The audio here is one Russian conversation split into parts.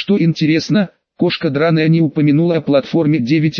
Что интересно, кошка драная не упомянула о платформе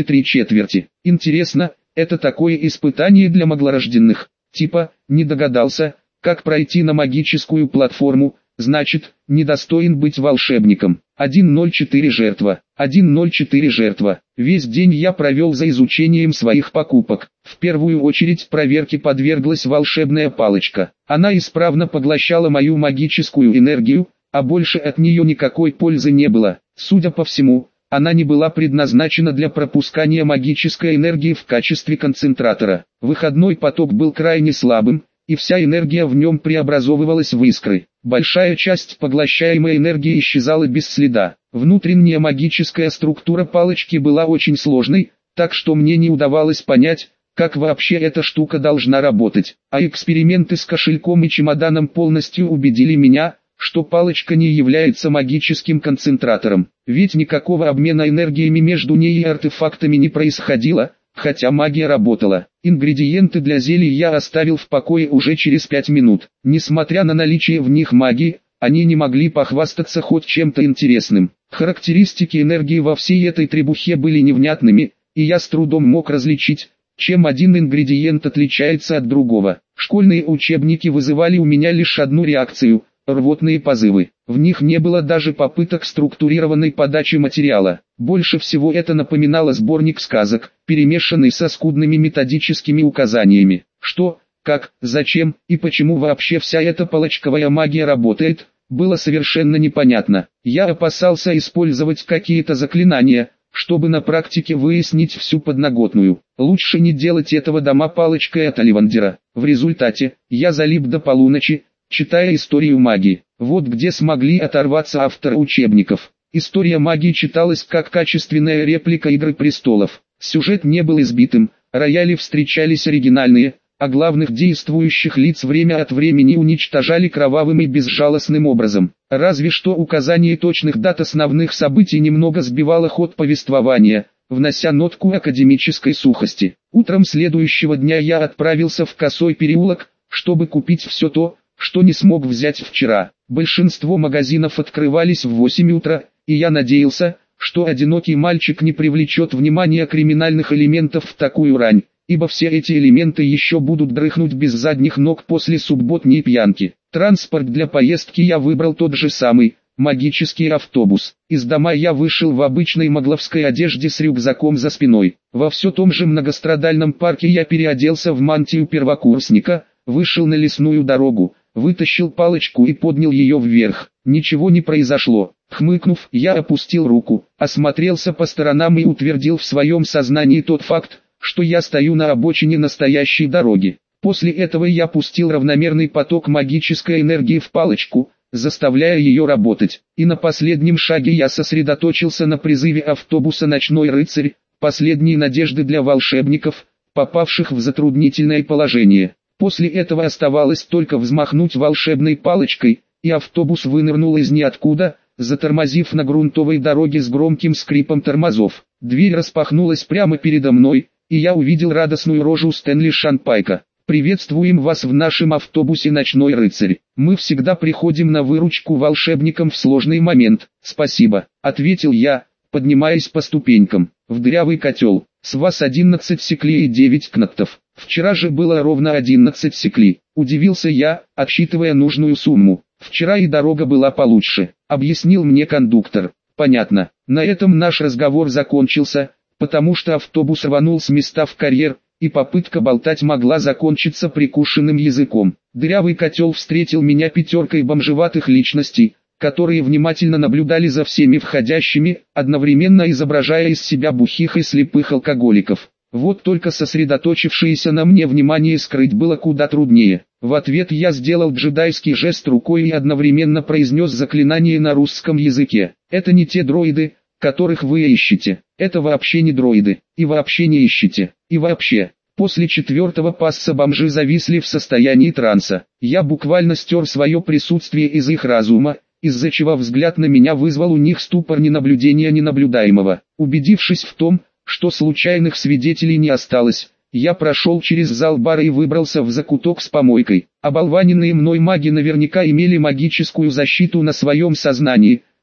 9,3. Интересно, это такое испытание для маглорожденных. Типа, не догадался, как пройти на магическую платформу, значит, недостоин быть волшебником. 1.04 жертва. 1.04 жертва. Весь день я провел за изучением своих покупок. В первую очередь проверке подверглась волшебная палочка. Она исправно поглощала мою магическую энергию, а больше от нее никакой пользы не было. Судя по всему, она не была предназначена для пропускания магической энергии в качестве концентратора. Выходной поток был крайне слабым, и вся энергия в нем преобразовывалась в искры. Большая часть поглощаемой энергии исчезала без следа. Внутренняя магическая структура палочки была очень сложной, так что мне не удавалось понять, как вообще эта штука должна работать. А эксперименты с кошельком и чемоданом полностью убедили меня, что палочка не является магическим концентратором. Ведь никакого обмена энергиями между ней и артефактами не происходило, хотя магия работала. Ингредиенты для зелий я оставил в покое уже через 5 минут. Несмотря на наличие в них магии, они не могли похвастаться хоть чем-то интересным. Характеристики энергии во всей этой требухе были невнятными, и я с трудом мог различить, чем один ингредиент отличается от другого. Школьные учебники вызывали у меня лишь одну реакцию – рвотные позывы. В них не было даже попыток структурированной подачи материала. Больше всего это напоминало сборник сказок, перемешанный со скудными методическими указаниями. Что, как, зачем и почему вообще вся эта палочковая магия работает, было совершенно непонятно. Я опасался использовать какие-то заклинания, чтобы на практике выяснить всю подноготную. Лучше не делать этого дома палочкой от Оливандера. В результате, я залип до полуночи, читая историю магии. Вот где смогли оторваться авторы учебников. История магии читалась как качественная реплика «Игры престолов». Сюжет не был избитым, рояли встречались оригинальные, а главных действующих лиц время от времени уничтожали кровавым и безжалостным образом. Разве что указание точных дат основных событий немного сбивало ход повествования, внося нотку академической сухости. Утром следующего дня я отправился в Косой переулок, чтобы купить все то, что не смог взять вчера. Большинство магазинов открывались в 8 утра, и я надеялся, что одинокий мальчик не привлечет внимания криминальных элементов в такую рань, ибо все эти элементы еще будут дрыхнуть без задних ног после субботней пьянки. Транспорт для поездки я выбрал тот же самый, магический автобус. Из дома я вышел в обычной магловской одежде с рюкзаком за спиной. Во все том же многострадальном парке я переоделся в мантию первокурсника, вышел на лесную дорогу, вытащил палочку и поднял ее вверх. Ничего не произошло. Хмыкнув, я опустил руку, осмотрелся по сторонам и утвердил в своем сознании тот факт, что я стою на обочине настоящей дороги. После этого я пустил равномерный поток магической энергии в палочку, заставляя ее работать. И на последнем шаге я сосредоточился на призыве автобуса «Ночной рыцарь», последней надежды для волшебников, попавших в затруднительное положение. После этого оставалось только взмахнуть волшебной палочкой, и автобус вынырнул из ниоткуда, затормозив на грунтовой дороге с громким скрипом тормозов. Дверь распахнулась прямо передо мной, и я увидел радостную рожу Стэнли Шанпайка. «Приветствуем вас в нашем автобусе «Ночной рыцарь». Мы всегда приходим на выручку волшебникам в сложный момент». «Спасибо», — ответил я, поднимаясь по ступенькам. «В дырявый котел. С вас 11 секли и 9 кнактов. Вчера же было ровно 11 секли». Удивился я, отсчитывая нужную сумму. «Вчера и дорога была получше», — объяснил мне кондуктор. «Понятно». На этом наш разговор закончился, потому что автобус рванул с места в карьер, и попытка болтать могла закончиться прикушенным языком. Дырявый котел встретил меня пятеркой бомжеватых личностей, которые внимательно наблюдали за всеми входящими, одновременно изображая из себя бухих и слепых алкоголиков. Вот только сосредоточившееся на мне внимание скрыть было куда труднее. В ответ я сделал джедайский жест рукой и одновременно произнес заклинание на русском языке. «Это не те дроиды, которых вы ищете. Это вообще не дроиды. И вообще не ищите. И вообще». После четвертого пасса бомжи зависли в состоянии транса. Я буквально стер свое присутствие из их разума, из-за чего взгляд на меня вызвал у них ступор ненаблюдения ненаблюдаемого. Убедившись в том, что случайных свидетелей не осталось, я прошел через зал бара и выбрался в закуток с помойкой. Оболваненные мной маги наверняка имели магическую защиту на своем сознании,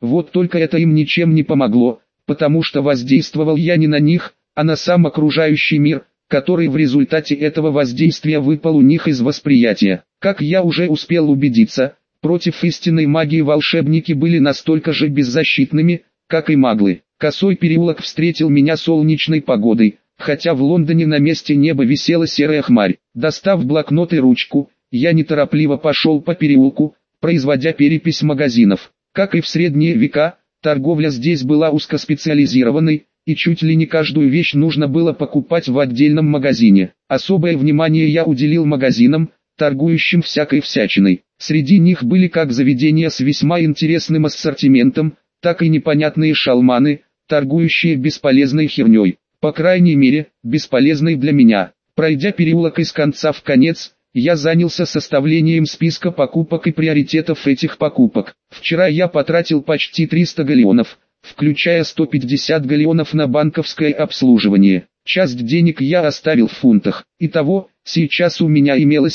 Вот только это им ничем не помогло, потому что воздействовал я не на них, а на сам окружающий мир, который в результате этого воздействия выпал у них из восприятия. Как я уже успел убедиться, против истинной магии волшебники были настолько же беззащитными, как и маглы. Косой переулок встретил меня солнечной погодой, хотя в Лондоне на месте неба висела серая хмарь. Достав блокнот и ручку, я неторопливо пошел по переулку, производя перепись магазинов. Как и в средние века, торговля здесь была узкоспециализированной, и чуть ли не каждую вещь нужно было покупать в отдельном магазине. Особое внимание я уделил магазинам, торгующим всякой всячиной. Среди них были как заведения с весьма интересным ассортиментом, так и непонятные шалманы, торгующие бесполезной херней. По крайней мере, бесполезной для меня. Пройдя переулок из конца в конец, я занялся составлением списка покупок и приоритетов этих покупок. Вчера я потратил почти 300 галеонов, включая 150 галеонов на банковское обслуживание. Часть денег я оставил в фунтах. Итого, сейчас у меня имелось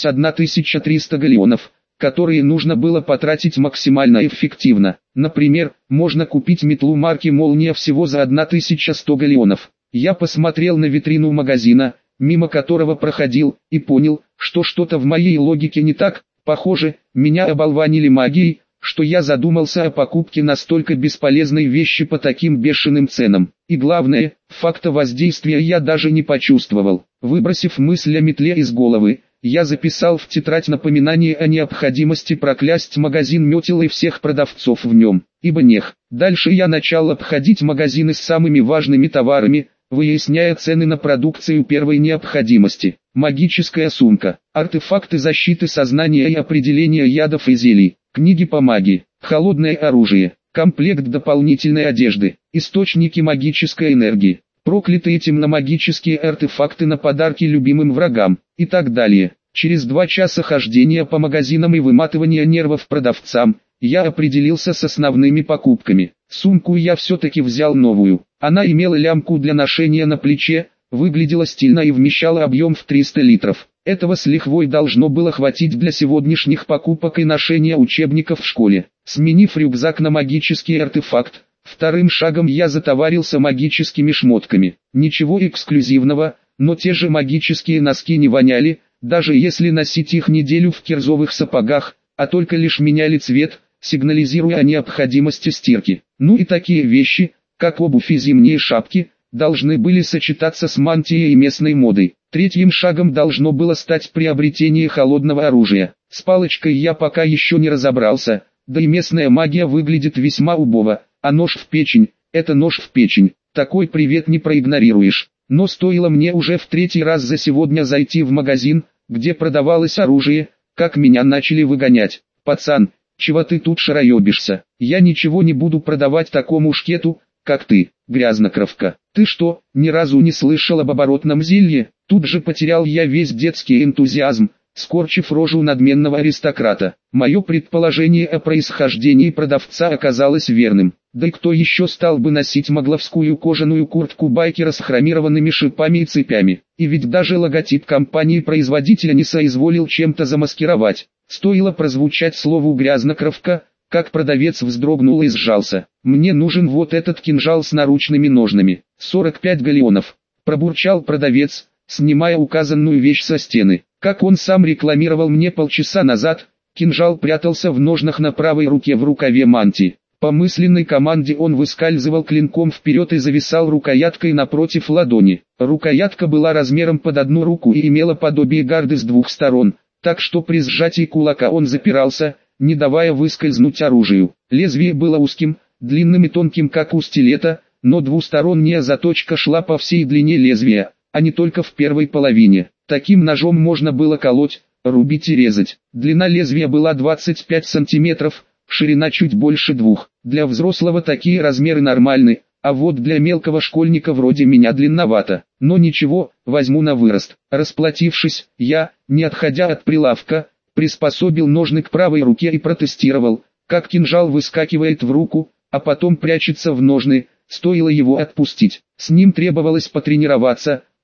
1300 галеонов, которые нужно было потратить максимально эффективно. Например, можно купить метлу марки «Молния» всего за 1100 галеонов. Я посмотрел на витрину магазина, мимо которого проходил, и понял, что что-то в моей логике не так. Похоже, меня оболванили магией, что я задумался о покупке настолько бесполезной вещи по таким бешеным ценам. И главное, факта воздействия я даже не почувствовал. Выбросив мысль о метле из головы, я записал в тетрадь напоминание о необходимости проклясть магазин метел и всех продавцов в нем, ибо нех. Дальше я начал обходить магазины с самыми важными товарами, выясняя цены на продукцию первой необходимости. Магическая сумка, артефакты защиты сознания и определения ядов и зелий, книги по магии, холодное оружие, комплект дополнительной одежды, источники магической энергии, проклятые темномагические артефакты на подарки любимым врагам, и так далее. Через 2 часа хождения по магазинам и выматывания нервов продавцам, я определился с основными покупками. Сумку я все-таки взял новую. Она имела лямку для ношения на плече, выглядела стильно и вмещала объем в 300 литров. Этого с лихвой должно было хватить для сегодняшних покупок и ношения учебников в школе. Сменив рюкзак на магический артефакт, вторым шагом я затоварился магическими шмотками. Ничего эксклюзивного, но те же магические носки не воняли, даже если носить их неделю в кирзовых сапогах, а только лишь меняли цвет, сигнализируя о необходимости стирки. Ну и такие вещи, как обувь и зимние шапки, должны были сочетаться с мантией и местной модой. Третьим шагом должно было стать приобретение холодного оружия. С палочкой я пока еще не разобрался, да и местная магия выглядит весьма убого, а нож в печень – это нож в печень, такой привет не проигнорируешь. Но стоило мне уже в 3-й раз за сегодня зайти в магазин, где продавалось оружие, как меня начали выгонять. «Пацан, чего ты тут шароебишься? Я ничего не буду продавать такому шкету, как ты, грязнокровка. Ты что, ни разу не слышал об оборотном зелье?» Тут же потерял я весь детский энтузиазм, скорчив рожу надменного аристократа. Мое предположение о происхождении продавца оказалось верным. Да и кто еще стал бы носить магловскую кожаную куртку байкера с хромированными шипами и цепями? И ведь даже логотип компании-производителя не соизволил чем-то замаскировать. Стоило прозвучать слову «грязнокровка», как продавец вздрогнул и сжался. «Мне нужен вот этот кинжал с наручными ножнами. 45 галеонов», пробурчал продавец, снимая указанную вещь со стены. Как он сам рекламировал мне полчаса назад, кинжал прятался в ножнах на правой руке в рукаве мантии. По мысленной команде он выскальзывал клинком вперед и зависал рукояткой напротив ладони. Рукоятка была размером под одну руку и имела подобие гарды с 2 сторон, так что при сжатии кулака он запирался, не давая выскользнуть оружию. Лезвие было узким, длинным и тонким как у стилета, но двусторонняя заточка шла по всей длине лезвия, а не только в первой половине. Таким ножом можно было колоть, рубить и резать. Длина лезвия была 25 сантиметров, ширина чуть больше 2. Для взрослого такие размеры нормальны, а вот для мелкого школьника вроде меня длинновато. Но ничего, возьму на вырост. Расплатившись, я, не отходя от прилавка, приспособил ножны к правой руке и протестировал, как кинжал выскакивает в руку, а потом прячется в ножны. Стоило его отпустить. С ним требовалось потренироваться,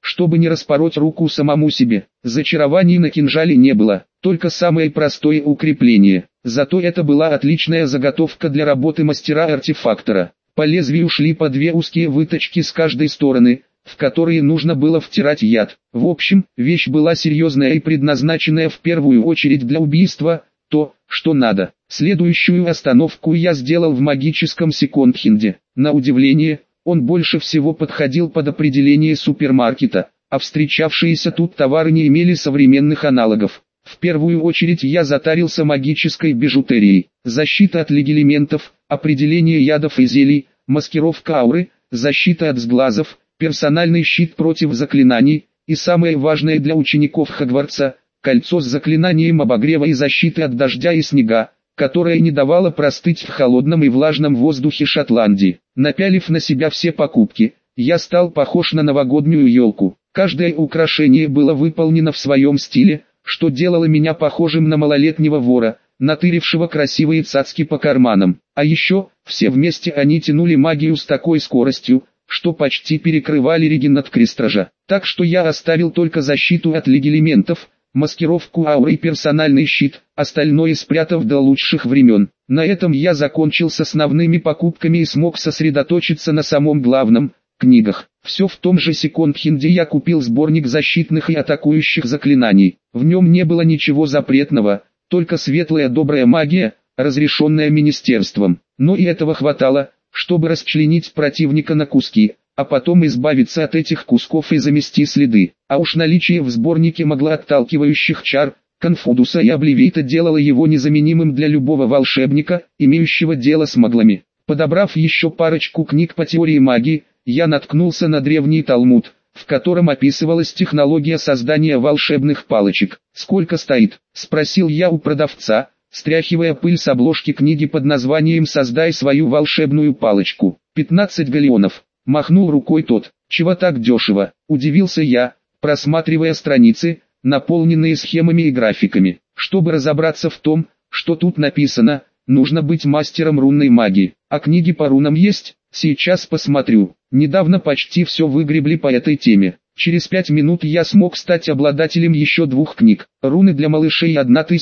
чтобы не распороть руку самому себе. Зачарований на кинжале не было, только самое простое укрепление. Зато это была отличная заготовка для работы мастера-артефактора. По лезвию шли по две узкие выточки с каждой стороны, в которые нужно было втирать яд. В общем, вещь была серьезная и предназначенная в первую очередь для убийства, то, что надо. Следующую остановку я сделал в магическом секонд-хенде. На удивление, он больше всего подходил под определение супермаркета, а встречавшиеся тут товары не имели современных аналогов. В первую очередь я затарился магической бижутерией, защита от легилементов, определение ядов и зелий, маскировка ауры, защита от сглазов, персональный щит против заклинаний, и самое важное для учеников Хогвартса – кольцо с заклинанием обогрева и защиты от дождя и снега, которое не давало простыть в холодном и влажном воздухе Шотландии. Напялив на себя все покупки, я стал похож на новогоднюю елку. Каждое украшение было выполнено в своем стиле, что делало меня похожим на малолетнего вора, натырившего красивые цацки по карманам. А еще, все вместе они тянули магию с такой скоростью, что почти перекрывали регенат крестража. Так что я оставил только защиту от легилементов, маскировку ауры и персональный щит, остальное спрятав до лучших времен. На этом я закончил с основными покупками и смог сосредоточиться на самом главном – книгах. Все в том же секонд-хенде я купил сборник защитных и атакующих заклинаний. В нем не было ничего запретного, только светлая добрая магия, разрешенная министерством. Но и этого хватало, чтобы расчленить противника на куски, а потом избавиться от этих кусков и замести следы. А уж наличие в сборнике отталкивающих чар, конфудуса и обливейта делало его незаменимым для любого волшебника, имеющего дело с маглами. Подобрав еще парочку книг по теории магии, я наткнулся на древний Талмуд, в котором описывалась технология создания волшебных палочек. «Сколько стоит?» – спросил я у продавца, стряхивая пыль с обложки книги под названием «Создай свою волшебную палочку». 15 галеонов. Махнул рукой тот. «Чего так дешево?» – удивился я, просматривая страницы, наполненные схемами и графиками. Чтобы разобраться в том, что тут написано, нужно быть мастером рунной магии. А книги по рунам есть? Сейчас посмотрю. Недавно почти все выгребли по этой теме. Через 5 минут я смог стать обладателем еще 2 книг. «Руны для малышей»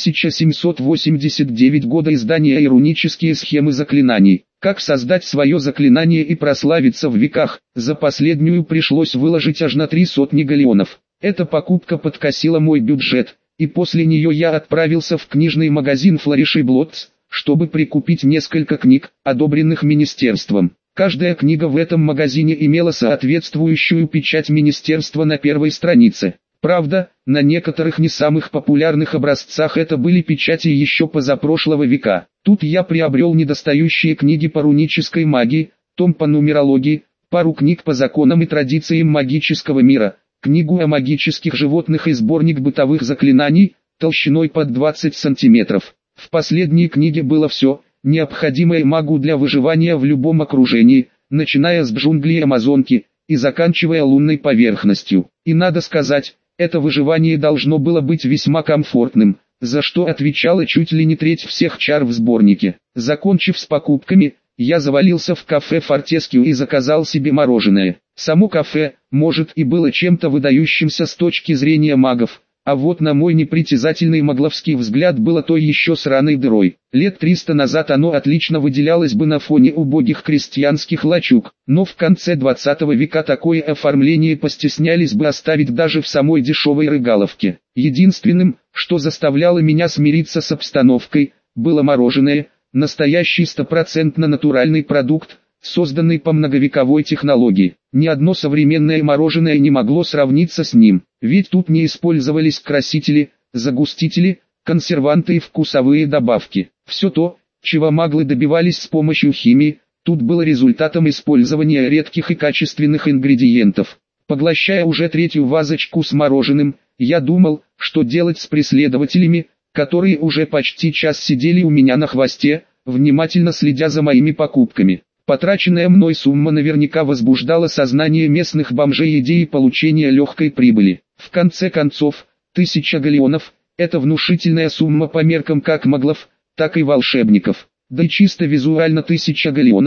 1789 года издания и «Рунические схемы заклинаний». Как создать свое заклинание и прославиться в веках. За последнюю пришлось выложить аж на 300 галеонов. Эта покупка подкосила мой бюджет, и после нее я отправился в книжный магазин Flourish и Blotts, чтобы прикупить несколько книг, одобренных министерством. Каждая книга в этом магазине имела соответствующую печать министерства на первой странице. Правда, на некоторых не самых популярных образцах это были печати еще позапрошлого века. Тут я приобрел недостающие книги по рунической магии, том по нумерологии, пару книг по законам и традициям магического мира, книгу о магических животных и сборник бытовых заклинаний, толщиной под 20 сантиметров. В последней книге было все, необходимое магу для выживания в любом окружении, начиная с джунглей Амазонки и заканчивая лунной поверхностью. И надо сказать, это выживание должно было быть весьма комфортным, за что отвечала чуть ли не треть всех чар в сборнике. Закончив с покупками, я завалился в кафе Фортескью и заказал себе мороженое. Само кафе, может, и было чем-то выдающимся с точки зрения магов, а вот на мой непритязательный магловский взгляд было той еще сраной дырой. Лет 300 назад оно отлично выделялось бы на фоне убогих крестьянских лачуг, но в конце 20 века такое оформление постеснялись бы оставить даже в самой дешевой рыгаловке. Единственным, что заставляло меня смириться с обстановкой, было мороженое, настоящий 100% натуральный продукт, созданный по многовековой технологии. Ни одно современное мороженое не могло сравниться с ним, ведь тут не использовались красители, загустители, консерванты и вкусовые добавки. Все то, чего маглы добивались с помощью химии, тут было результатом использования редких и качественных ингредиентов. Поглощая уже 3-ю вазочку с мороженым, я думал, что делать с преследователями, которые уже почти час сидели у меня на хвосте, внимательно следя за моими покупками. Потраченная мной сумма наверняка возбуждала сознание местных бомжей идеей получения легкой прибыли. В конце концов, 1000 галеонов – это внушительная сумма по меркам как маглов, так и волшебников. Да и чисто визуально 1000 галеонов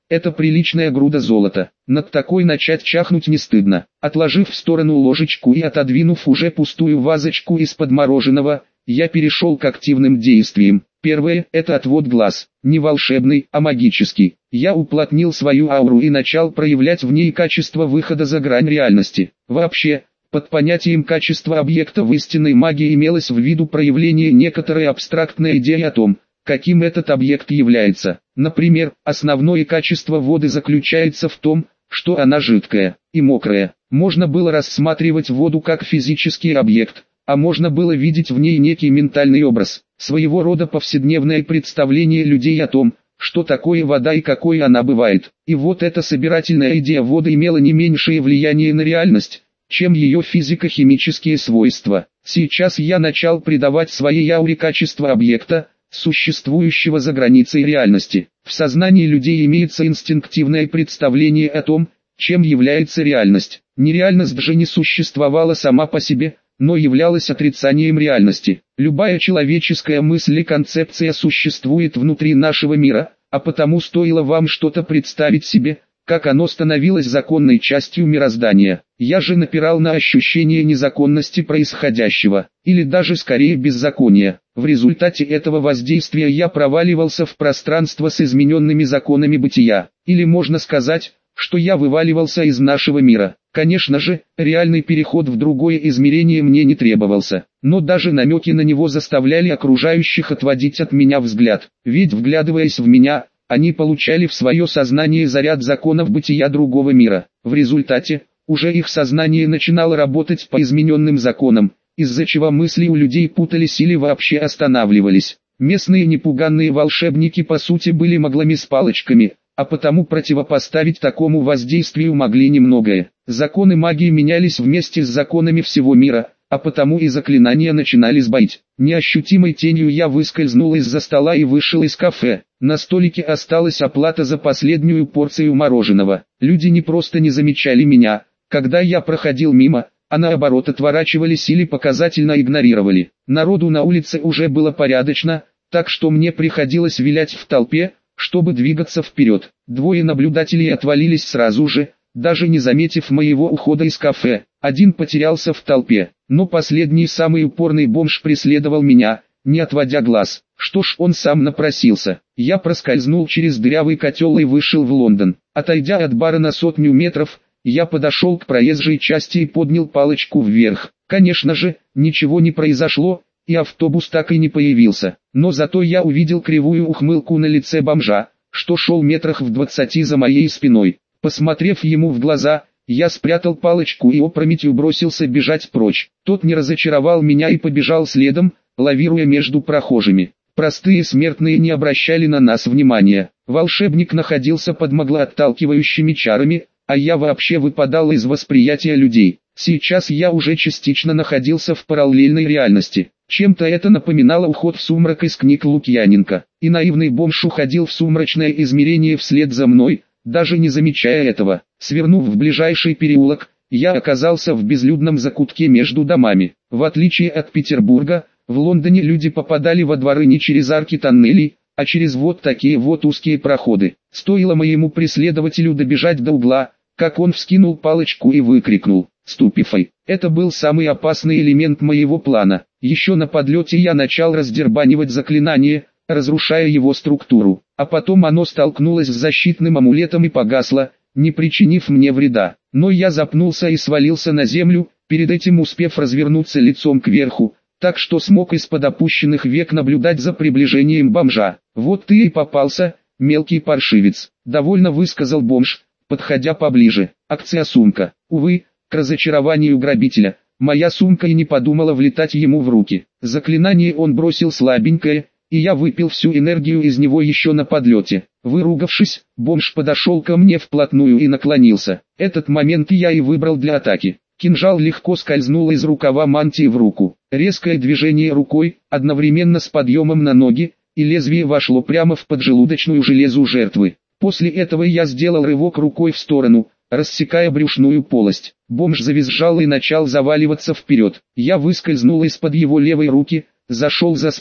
это приличная груда золота. Над такой начать чахнуть не стыдно. Отложив в сторону ложечку и отодвинув уже пустую вазочку из-под мороженого, я перешел к активным действиям. Первое – это отвод глаз. Не волшебный, а магический. Я уплотнил свою ауру и начал проявлять в ней качество выхода за грань реальности. Вообще, под понятием качества объекта в истинной магии имелось в виду проявление некоторой абстрактной идеи о том, каким этот объект является. Например, основное качество воды заключается в том, что она жидкая и мокрая. Можно было рассматривать воду как физический объект, а можно было видеть в ней некий ментальный образ, своего рода повседневное представление людей о том, что такое вода и какой она бывает. И вот эта собирательная идея воды имела не меньшее влияние на реальность, чем ее физико-химические свойства. Сейчас я начал придавать своей ауре качество объекта, существующего за границей реальности. В сознании людей имеется инстинктивное представление о том, чем является реальность. Нереальность же не существовала сама по себе, но являлась отрицанием реальности. Любая человеческая мысль и концепция существует внутри нашего мира, а потому стоило вам что-то представить себе, как оно становилось законной частью мироздания. Я же напирал на ощущение незаконности происходящего, или даже скорее беззакония. В результате этого воздействия я проваливался в пространство с измененными законами бытия, или можно сказать, что я вываливался из нашего мира. Конечно же, реальный переход в другое измерение мне не требовался, но даже намеки на него заставляли окружающих отводить от меня взгляд, ведь вглядываясь в меня, они получали в свое сознание заряд законов бытия другого мира. В результате, уже их сознание начинало работать по измененным законам, из-за чего мысли у людей путались или вообще останавливались. Местные непуганные волшебники по сути были маглами с палочками, а потому противопоставить такому воздействию могли немногое. Законы магии менялись вместе с законами всего мира, а потому и заклинания начинали сбоить. Неощутимой тенью я выскользнул из-за стола и вышел из кафе. На столике осталась оплата за последнюю порцию мороженого. Люди не просто не замечали меня, когда я проходил мимо, а наоборот отворачивались или показательно игнорировали. Народу на улице уже было порядочно, так что мне приходилось вилять в толпе, чтобы двигаться вперед. Двое наблюдателей отвалились сразу же, даже не заметив моего ухода из кафе. Один потерялся в толпе, но последний самый упорный бомж преследовал меня, не отводя глаз. Что ж, он сам напросился. Я проскользнул через дырявый котел и вышел в Лондон. Отойдя от бара на 100 метров, я подошел к проезжей части и поднял палочку вверх. Конечно же, ничего не произошло, и автобус так и не появился. Но зато я увидел кривую ухмылку на лице бомжа, что шел метрах в 20 за моей спиной. Посмотрев ему в глаза, я спрятал палочку и опрометью бросился бежать прочь. Тот не разочаровал меня и побежал следом, лавируя между прохожими. Простые смертные не обращали на нас внимания. Волшебник находился под маглоотталкивающими чарами, а я вообще выпадал из восприятия людей. Сейчас я уже частично находился в параллельной реальности. Чем-то это напоминало уход в сумрак из книг Лукьяненко. И наивный бомж уходил в сумрачное измерение вслед за мной, даже не замечая этого. Свернув в ближайший переулок, я оказался в безлюдном закутке между домами. В отличие от Петербурга, в Лондоне люди попадали во дворы не через арки тоннелей, а через вот такие вот узкие проходы. Стоило моему преследователю добежать до угла, как он вскинул палочку и выкрикнул «Ступифай!». Это был самый опасный элемент моего плана. Еще на подлете я начал раздербанивать заклинание, разрушая его структуру, а потом оно столкнулось с защитным амулетом и погасло, не причинив мне вреда. Но я запнулся и свалился на землю, перед этим успев развернуться лицом кверху, так что смог из-под опущенных век наблюдать за приближением бомжа. «Вот ты и попался, мелкий паршивец», — довольно высказал бомж, подходя поближе. «Акция сумка». Увы, к разочарованию грабителя, моя сумка и не подумала влетать ему в руки. Заклинание он бросил слабенькое, и я выпил всю энергию из него еще на подлете. Выругавшись, бомж подошел ко мне вплотную и наклонился. Этот момент я и выбрал для атаки. Кинжал легко скользнул из рукава мантии в руку. Резкое движение рукой, одновременно с подъемом на ноги, и лезвие вошло прямо в поджелудочную железу жертвы. После этого я сделал рывок рукой в сторону, рассекая брюшную полость. Бомж завизжал и начал заваливаться вперед. Я выскользнул из-под его левой руки, зашел за спину,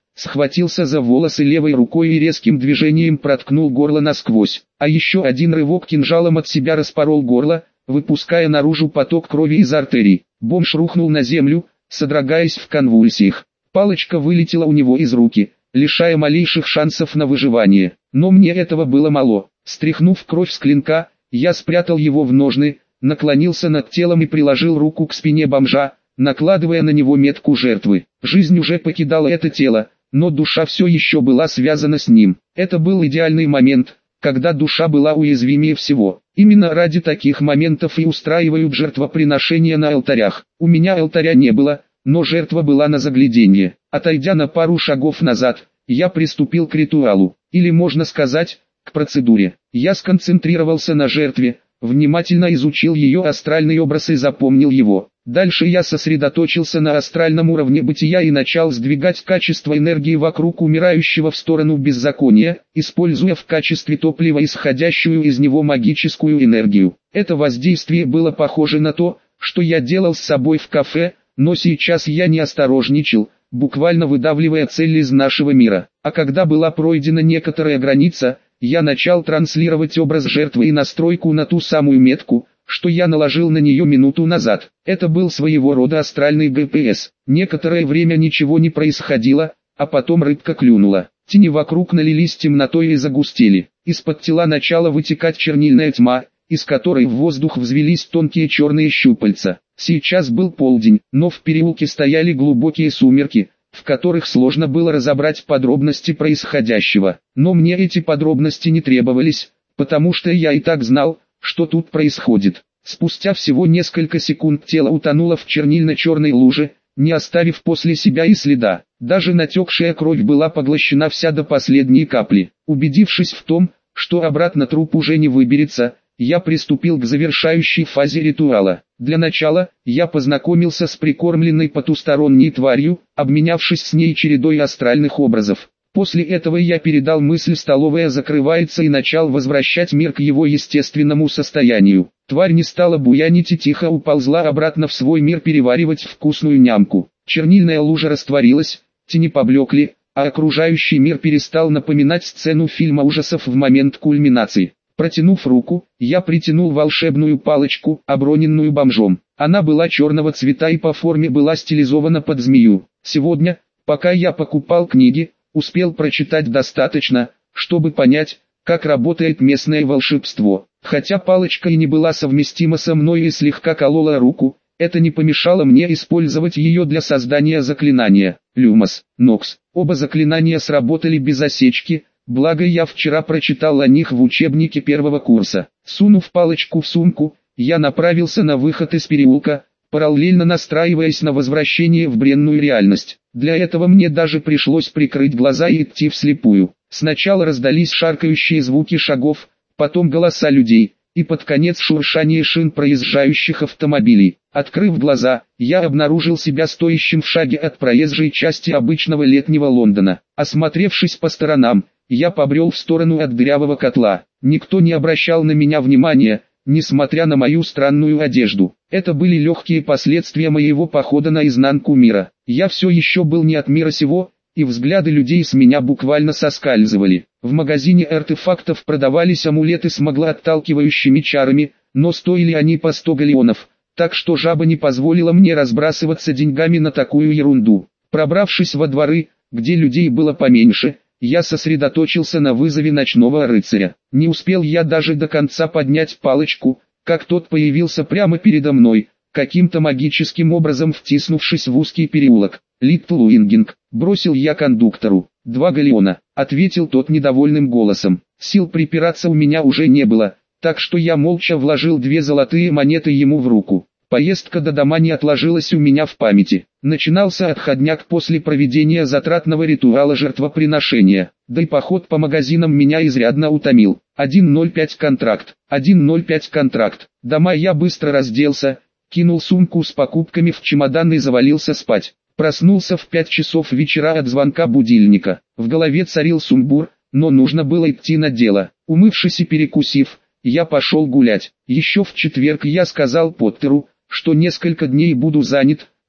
схватился за волосы левой рукой и резким движением проткнул горло насквозь. А еще один рывок кинжалом от себя распорол горло, выпуская наружу поток крови из артерий. Бомж рухнул на землю, содрогаясь в конвульсиях. Палочка вылетела у него из руки, лишая малейших шансов на выживание. Но мне этого было мало. Стряхнув кровь с клинка, я спрятал его в ножны, наклонился над телом и приложил руку к спине бомжа, накладывая на него метку жертвы. Жизнь уже покидала это тело, но душа все еще была связана с ним. Это был идеальный момент, когда душа была уязвимее всего. Именно ради таких моментов и устраивают жертвоприношения на алтарях. У меня алтаря не было, но жертва была на загляденье. Отойдя на пару шагов назад, я приступил к ритуалу, или можно сказать, к процедуре. Я сконцентрировался на жертве, внимательно изучил ее астральный образ и запомнил его. Дальше я сосредоточился на астральном уровне бытия и начал сдвигать качество энергии вокруг умирающего в сторону беззакония, используя в качестве топлива исходящую из него магическую энергию. Это воздействие было похоже на то, что я делал с собой в кафе, но сейчас я не осторожничал, буквально выдавливая цель из нашего мира. А когда была пройдена некоторая граница, я начал транслировать образ жертвы и настройку на ту самую метку, что я наложил на нее минуту назад. Это был своего рода астральный ГПС. Некоторое время ничего не происходило, а потом рыбка клюнула. Тени вокруг налились темнотой и загустели. Из-под тела начала вытекать чернильная тьма, из которой в воздух взвелись тонкие черные щупальца. Сейчас был полдень, но в переулке стояли глубокие сумерки, в которых сложно было разобрать подробности происходящего. Но мне эти подробности не требовались, потому что я и так знал, что тут происходит. Спустя всего несколько секунд тело утонуло в чернильно-черной луже, не оставив после себя и следа. Даже натекшая кровь была поглощена вся до последней капли. Убедившись в том, что обратно труп уже не выберется, я приступил к завершающей фазе ритуала. Для начала, я познакомился с прикормленной потусторонней тварью, обменявшись с ней чередой астральных образов. После этого я передал мысль «столовая закрывается» и начал возвращать мир к его естественному состоянию. Тварь не стала буянить и тихо уползла обратно в свой мир переваривать вкусную нямку. Чернильная лужа растворилась, тени поблекли, а окружающий мир перестал напоминать сцену фильма ужасов в момент кульминации. Протянув руку, я притянул волшебную палочку, оброненную бомжом. Она была черного цвета и по форме была стилизована под змею. Сегодня, пока я покупал книги, успел прочитать достаточно, чтобы понять, как работает местное волшебство. Хотя палочка и не была совместима со мной и слегка колола руку, это не помешало мне использовать ее для создания заклинания. Люмос, Нокс. Оба заклинания сработали без осечки. Благо я вчера прочитал о них в учебнике первого курса. Сунув палочку в сумку, я направился на выход из переулка, параллельно настраиваясь на возвращение в бренную реальность. Для этого мне даже пришлось прикрыть глаза и идти вслепую. Сначала раздались шаркающие звуки шагов, потом голоса людей, и под конец шуршание шин проезжающих автомобилей. Открыв глаза, я обнаружил себя стоящим в шаге от проезжей части обычного летнего Лондона. Осмотревшись по сторонам, я побрел в сторону от дырявого котла. Никто не обращал на меня внимания, несмотря на мою странную одежду. Это были легкие последствия моего похода на изнанку мира. Я все еще был не от мира сего, и взгляды людей с меня буквально соскальзывали. В магазине артефактов продавались амулеты с маглоотталкивающими чарами, но стоили они по 100 галлеонов, так что жаба не позволила мне разбрасываться деньгами на такую ерунду. Пробравшись во дворы, где людей было поменьше, я сосредоточился на вызове ночного рыцаря. Не успел я даже до конца поднять палочку, как тот появился прямо передо мной, каким-то магическим образом втиснувшись в узкий переулок. «Литл Уингинг», бросил я кондуктору. «2 галлеона», ответил тот недовольным голосом. Сил припираться у меня уже не было, так что я молча вложил 2 золотые монеты ему в руку. Поездка до дома не отложилась у меня в памяти. Начинался отходняк после проведения затратного ритуала жертвоприношения. Да и поход по магазинам меня изрядно утомил. 1.05 контракт. 1.05 контракт. Дома я быстро разделся, кинул сумку с покупками в чемодан и завалился спать. Проснулся в 5 часов вечера от звонка будильника. В голове царил сумбур, но нужно было идти на дело. Умывшись и перекусив, я пошел гулять. Еще в четверг я сказал Поттеру, что несколько дней буду занят,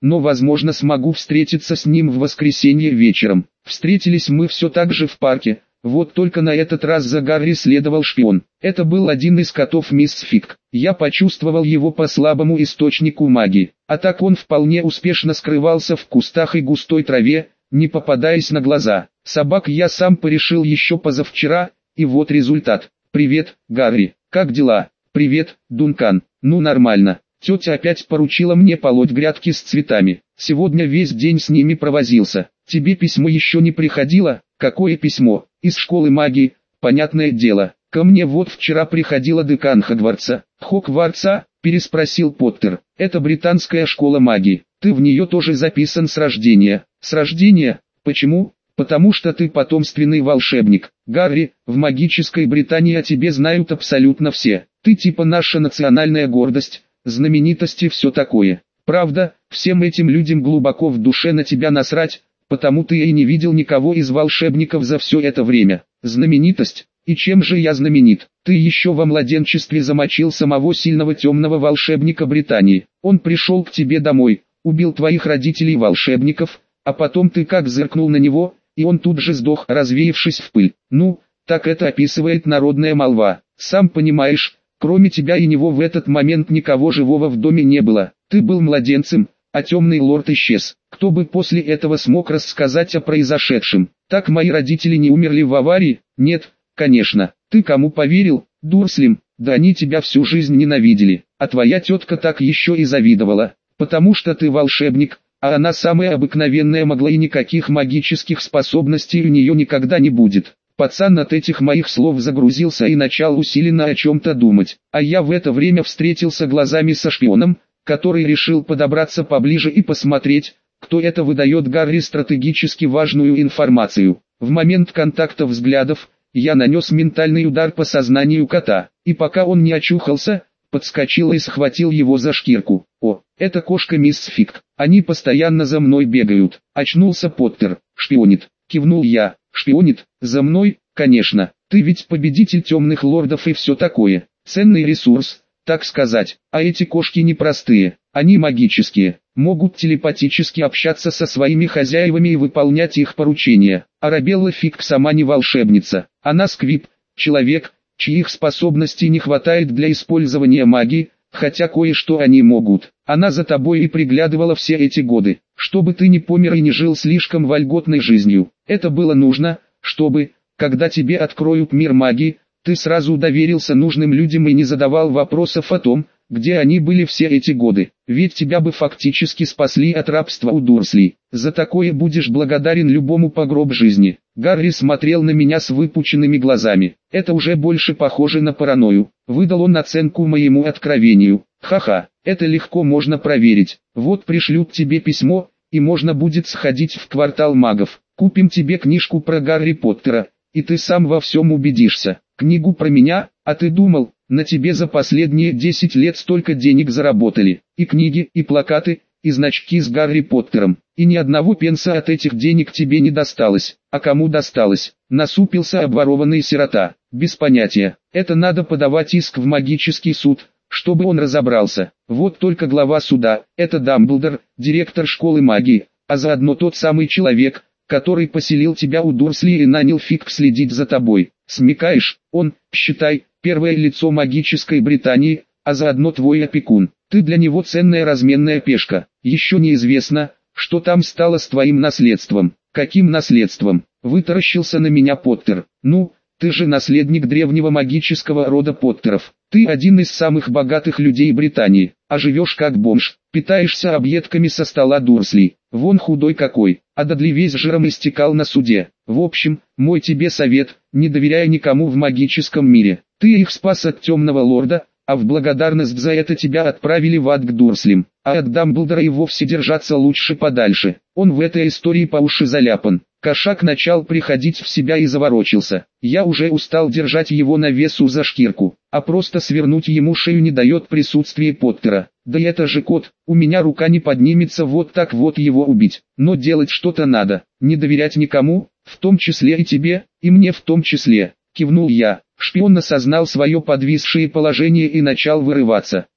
но возможно смогу встретиться с ним в воскресенье вечером. Встретились мы все так же в парке, вот только на этот раз за Гарри следовал шпион. Это был один из котов мисс Фиг. Я почувствовал его по слабому источнику магии, а так он вполне успешно скрывался в кустах и густой траве, не попадаясь на глаза. Собак я сам порешил еще позавчера, и вот результат. «Привет, Гарри, как дела?» «Привет, Дункан, ну нормально. Тетя опять поручила мне полоть грядки с цветами. Сегодня весь день с ними провозился. Тебе письмо еще не приходило?» «Какое письмо?» «Из школы магии, понятное дело. Ко мне вот вчера приходила декан Хогвартса». «Хогвартса?» – переспросил Поттер. «Это британская школа магии. Ты в нее тоже записан с рождения». «С рождения? Почему?» «Потому что ты потомственный волшебник. Гарри, в магической Британии о тебе знают абсолютно все. Ты типа наша национальная гордость, знаменитости и все такое. Правда, всем этим людям глубоко в душе на тебя насрать, потому ты и не видел никого из волшебников за все это время. Знаменитость? И чем же я знаменит? Ты еще во младенчестве замочил самого сильного темного волшебника Британии. Он пришел к тебе домой, убил твоих родителей-волшебников, а потом ты как зыркнул на него, и он тут же сдох, развеявшись в пыль. Ну, так это описывает народная молва. Сам понимаешь, кроме тебя и него в этот момент никого живого в доме не было. Ты был младенцем, а темный лорд исчез. Кто бы после этого смог рассказать о произошедшем? Так мои родители не умерли в аварии? Нет, конечно. Ты кому поверил, Дурслим? Да они тебя всю жизнь ненавидели. А твоя тетка так еще и завидовала. Потому что ты волшебник, а она самая обыкновенная могла, и никаких магических способностей у нее никогда не будет. Пацан от этих моих слов загрузился и начал усиленно о чем-то думать. А я в это время встретился глазами со шпионом, который решил подобраться поближе и посмотреть, кто это выдает Гарри стратегически важную информацию. В момент контакта взглядов, я нанес ментальный удар по сознанию кота, и пока он не очухался, подскочил и схватил его за шкирку. «О, это кошка мисс Фиг, они постоянно за мной бегают». Очнулся Поттер. «Шпионит», кивнул я. «Шпионит? За мной? Конечно. Ты ведь победитель темных лордов и все такое. Ценный ресурс, так сказать. А эти кошки непростые, они магические, могут телепатически общаться со своими хозяевами и выполнять их поручения. Арабелла Фиг сама не волшебница, она сквиб, человек, чьих способностей не хватает для использования магии, хотя кое-что они могут. Она за тобой и приглядывала все эти годы, чтобы ты не помер и не жил слишком вольготной жизнью. Это было нужно, чтобы, когда тебе откроют мир магии, ты сразу доверился нужным людям и не задавал вопросов о том, где они были все эти годы. Ведь тебя бы фактически спасли от рабства у Дурслей. За такое будешь благодарен любому по гроб жизни». Гарри смотрел на меня с выпученными глазами. Это уже больше похоже на паранойю. Выдал он оценку моему откровению. «Ха-ха, это легко можно проверить. Вот пришлют тебе письмо, и можно будет сходить в квартал магов. Купим тебе книжку про Гарри Поттера, и ты сам во всем убедишься. Книгу про меня, а ты думал, на тебе за последние 10 лет столько денег заработали. И книги, и плакаты, и значки с Гарри Поттером. И ни одного пенса от этих денег тебе не досталось. А кому досталось? Насупился обворованный сирота. Без понятия. Это надо подавать иск в магический суд, чтобы он разобрался. Вот только глава суда, это Дамблдор, директор школы магии, а заодно тот самый человек, который поселил тебя у Дурсли и нанял Фиг следить за тобой. Смекаешь, он, считай, первое лицо магической Британии, а заодно твой опекун. Ты для него ценная разменная пешка. Еще неизвестно, что там стало с твоим наследством. Каким наследством? Вытаращился на меня Поттер. Ну, ты же наследник древнего магического рода Поттеров. Ты один из самых богатых людей Британии, а живешь как бомж, питаешься объедками со стола Дурслей. Вон худой какой, а Дадли весь жиром истекал на суде. В общем, мой тебе совет, не доверяй никому в магическом мире. Ты их спас от темного лорда, а в благодарность за это тебя отправили в ад к Дурслям. А от Дамблдора и вовсе держаться лучше подальше. Он в этой истории по уши заляпан. Кошак начал приходить в себя и заворочился. Я уже устал держать его на весу за шкирку, а просто свернуть ему шею не дает присутствие Поттера. Да это же кот, у меня рука не поднимется вот так вот его убить. Но делать что-то надо, не доверять никому, в том числе и тебе, и мне в том числе. Кивнул я. Шпион осознал свое подвисшее положение и начал вырываться.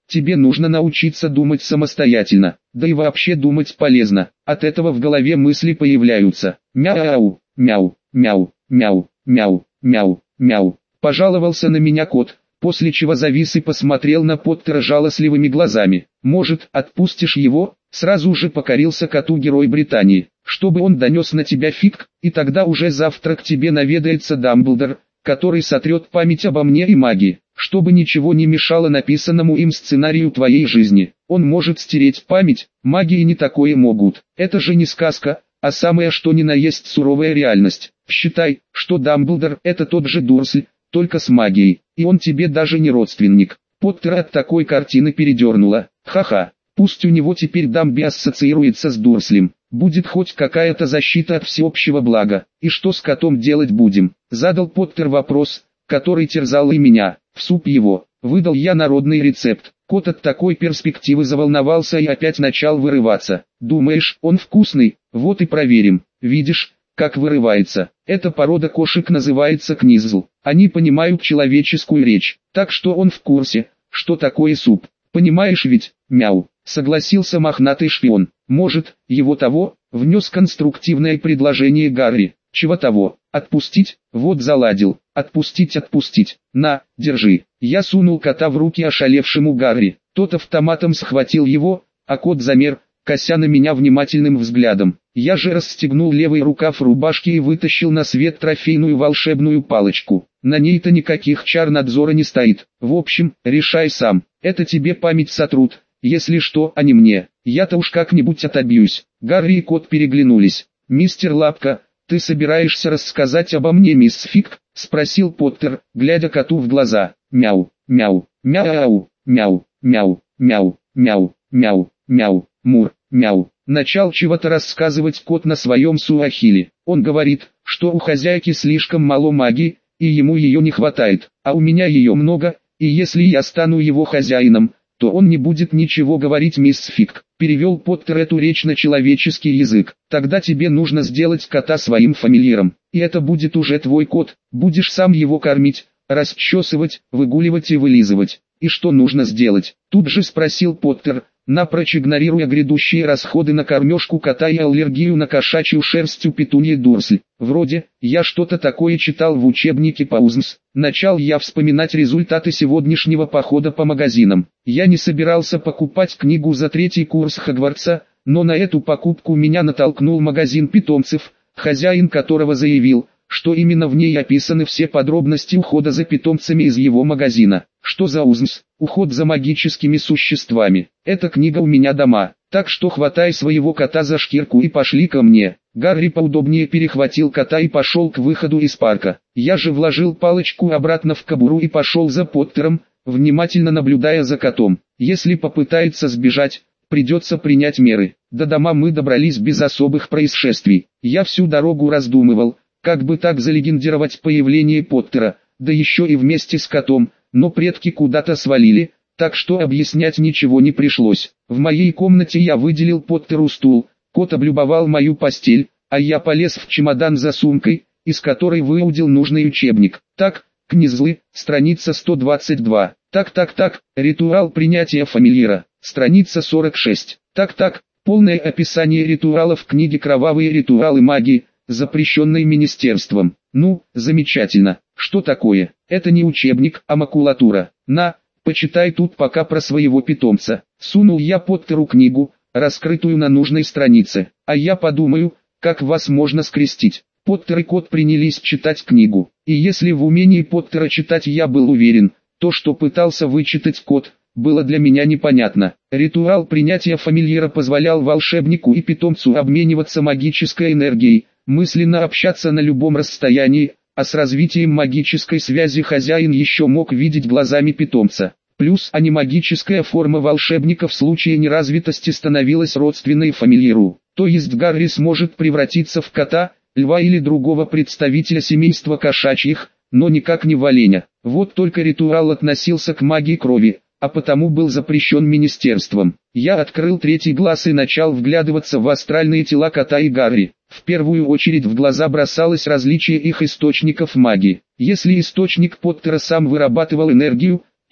Тебе нужно научиться думать самостоятельно, да и вообще думать полезно. От этого в голове мысли появляются. Мяу, мяу, мяу, мяу, мяу, мяу, мяу. Пожаловался на меня кот, после чего завис и посмотрел на Поттера жалостливыми глазами. Может, отпустишь его? Сразу же покорился коту герой Британии, чтобы он донес на тебя фиг, и тогда уже завтра к тебе наведается Дамблдор, который сотрет память обо мне и магии, чтобы ничего не мешало написанному им сценарию твоей жизни. Он может стереть память, маги не такое могут. Это же не сказка, а самое что ни на есть суровая реальность. Считай, что Дамблдор это тот же Дурсль, только с магией, и он тебе даже не родственник. Поттера от такой картины передернуло. Ха-ха, пусть у него теперь Дамби ассоциируется с Дурслем. Будет хоть какая-то защита от всеобщего блага. И что с котом делать будем? Задал Поттер вопрос, который терзал и меня. В суп его. Выдал я народный рецепт. Кот от такой перспективы заволновался и опять начал вырываться. Думаешь, он вкусный? Вот и проверим. Видишь, как вырывается. Эта порода кошек называется книзл. Они понимают человеческую речь, так что он в курсе, что такое суп. Понимаешь ведь? Мяу. Согласился мохнатый шпион. Может, его того, внес конструктивное предложение Гарри. Чего того? Отпустить? Вот заладил. Отпустить. На, держи. Я сунул кота в руки ошалевшему Гарри. Тот автоматом схватил его, а кот замер, кося на меня внимательным взглядом. Я же расстегнул левый рукав рубашки и вытащил на свет трофейную волшебную палочку. На ней-то никаких чар надзора не стоит. В общем, решай сам. Это тебе память сотрут. Если что, а не мне. Я-то уж как-нибудь отобьюсь. Гарри и кот переглянулись. «Мистер Лапка, ты собираешься рассказать обо мне, мисс Фиг?» — спросил Поттер, глядя коту в глаза. «Мяу, мяу, мяу, мяу, мяу, мяу, мяу, мяу, мяу, мур, мяу». Начал чего-то рассказывать кот на своем суахили. Он говорит, что у хозяйки слишком мало магии, и ему ее не хватает, а у меня ее много, и если я стану его хозяином, то он не будет ничего говорить, мисс Фиг. Перевел Поттер эту речь на человеческий язык. Тогда тебе нужно сделать кота своим фамильяром. И это будет уже твой кот. Будешь сам его кормить, расчесывать, выгуливать и вылизывать. И что нужно сделать? Тут же спросил Поттер, напрочь игнорируя грядущие расходы на кормежку кота и аллергию на кошачью шерсть у Петуньи Дурсль. Вроде, я что-то такое читал в учебнике по УЗМС. Начал я вспоминать результаты сегодняшнего похода по магазинам. Я не собирался покупать книгу за 3-й курс Хогвартса, но на эту покупку меня натолкнул магазин питомцев, хозяин которого заявил, что именно в ней описаны все подробности ухода за питомцами из его магазина. Что за УЗМС? Уход за магическими существами. Эта книга у меня дома, так что хватай своего кота за шкирку и пошли ко мне. Гарри поудобнее перехватил кота и пошел к выходу из парка. Я же вложил палочку обратно в кобуру и пошел за Поттером, внимательно наблюдая за котом. Если попытается сбежать, придется принять меры. До дома мы добрались без особых происшествий. Я всю дорогу раздумывал, как бы так залегендировать появление Поттера, да еще и вместе с котом, но предки куда-то свалили, так что объяснять ничего не пришлось. В моей комнате я выделил Поттеру стул, кот облюбовал мою постель, а я полез в чемодан за сумкой, из которой выудил нужный учебник. Так, книзлы, страница 122. Так, ритуал принятия фамильяра, страница 46. Так, полное описание ритуалов книги «Кровавые ритуалы магии», запрещенной министерством. Ну, замечательно. Что такое? Это не учебник, а макулатура. На, почитай тут пока про своего питомца. Сунул я Поттеру книгу, раскрытую на нужной странице. А я подумаю, как вас можно скрестить. Поттер и кот принялись читать книгу. И если в умении Поттера читать я был уверен, то что пытался вычитать кот, было для меня непонятно. Ритуал принятия фамильяра позволял волшебнику и питомцу обмениваться магической энергией, мысленно общаться на любом расстоянии, а с развитием магической связи хозяин еще мог видеть глазами питомца. Плюс анимагическая форма волшебника в случае неразвитости становилась родственной фамильяру. То есть Гарри сможет превратиться в кота, льва или другого представителя семейства кошачьих, но никак не в оленя. Вот только ритуал относился к магии крови, а потому был запрещен министерством. Я открыл 3-й глаз и начал вглядываться в астральные тела кота и Гарри. В первую очередь в глаза бросалось различие их источников магии. Если источник Поттера сам вырабатывал энергию,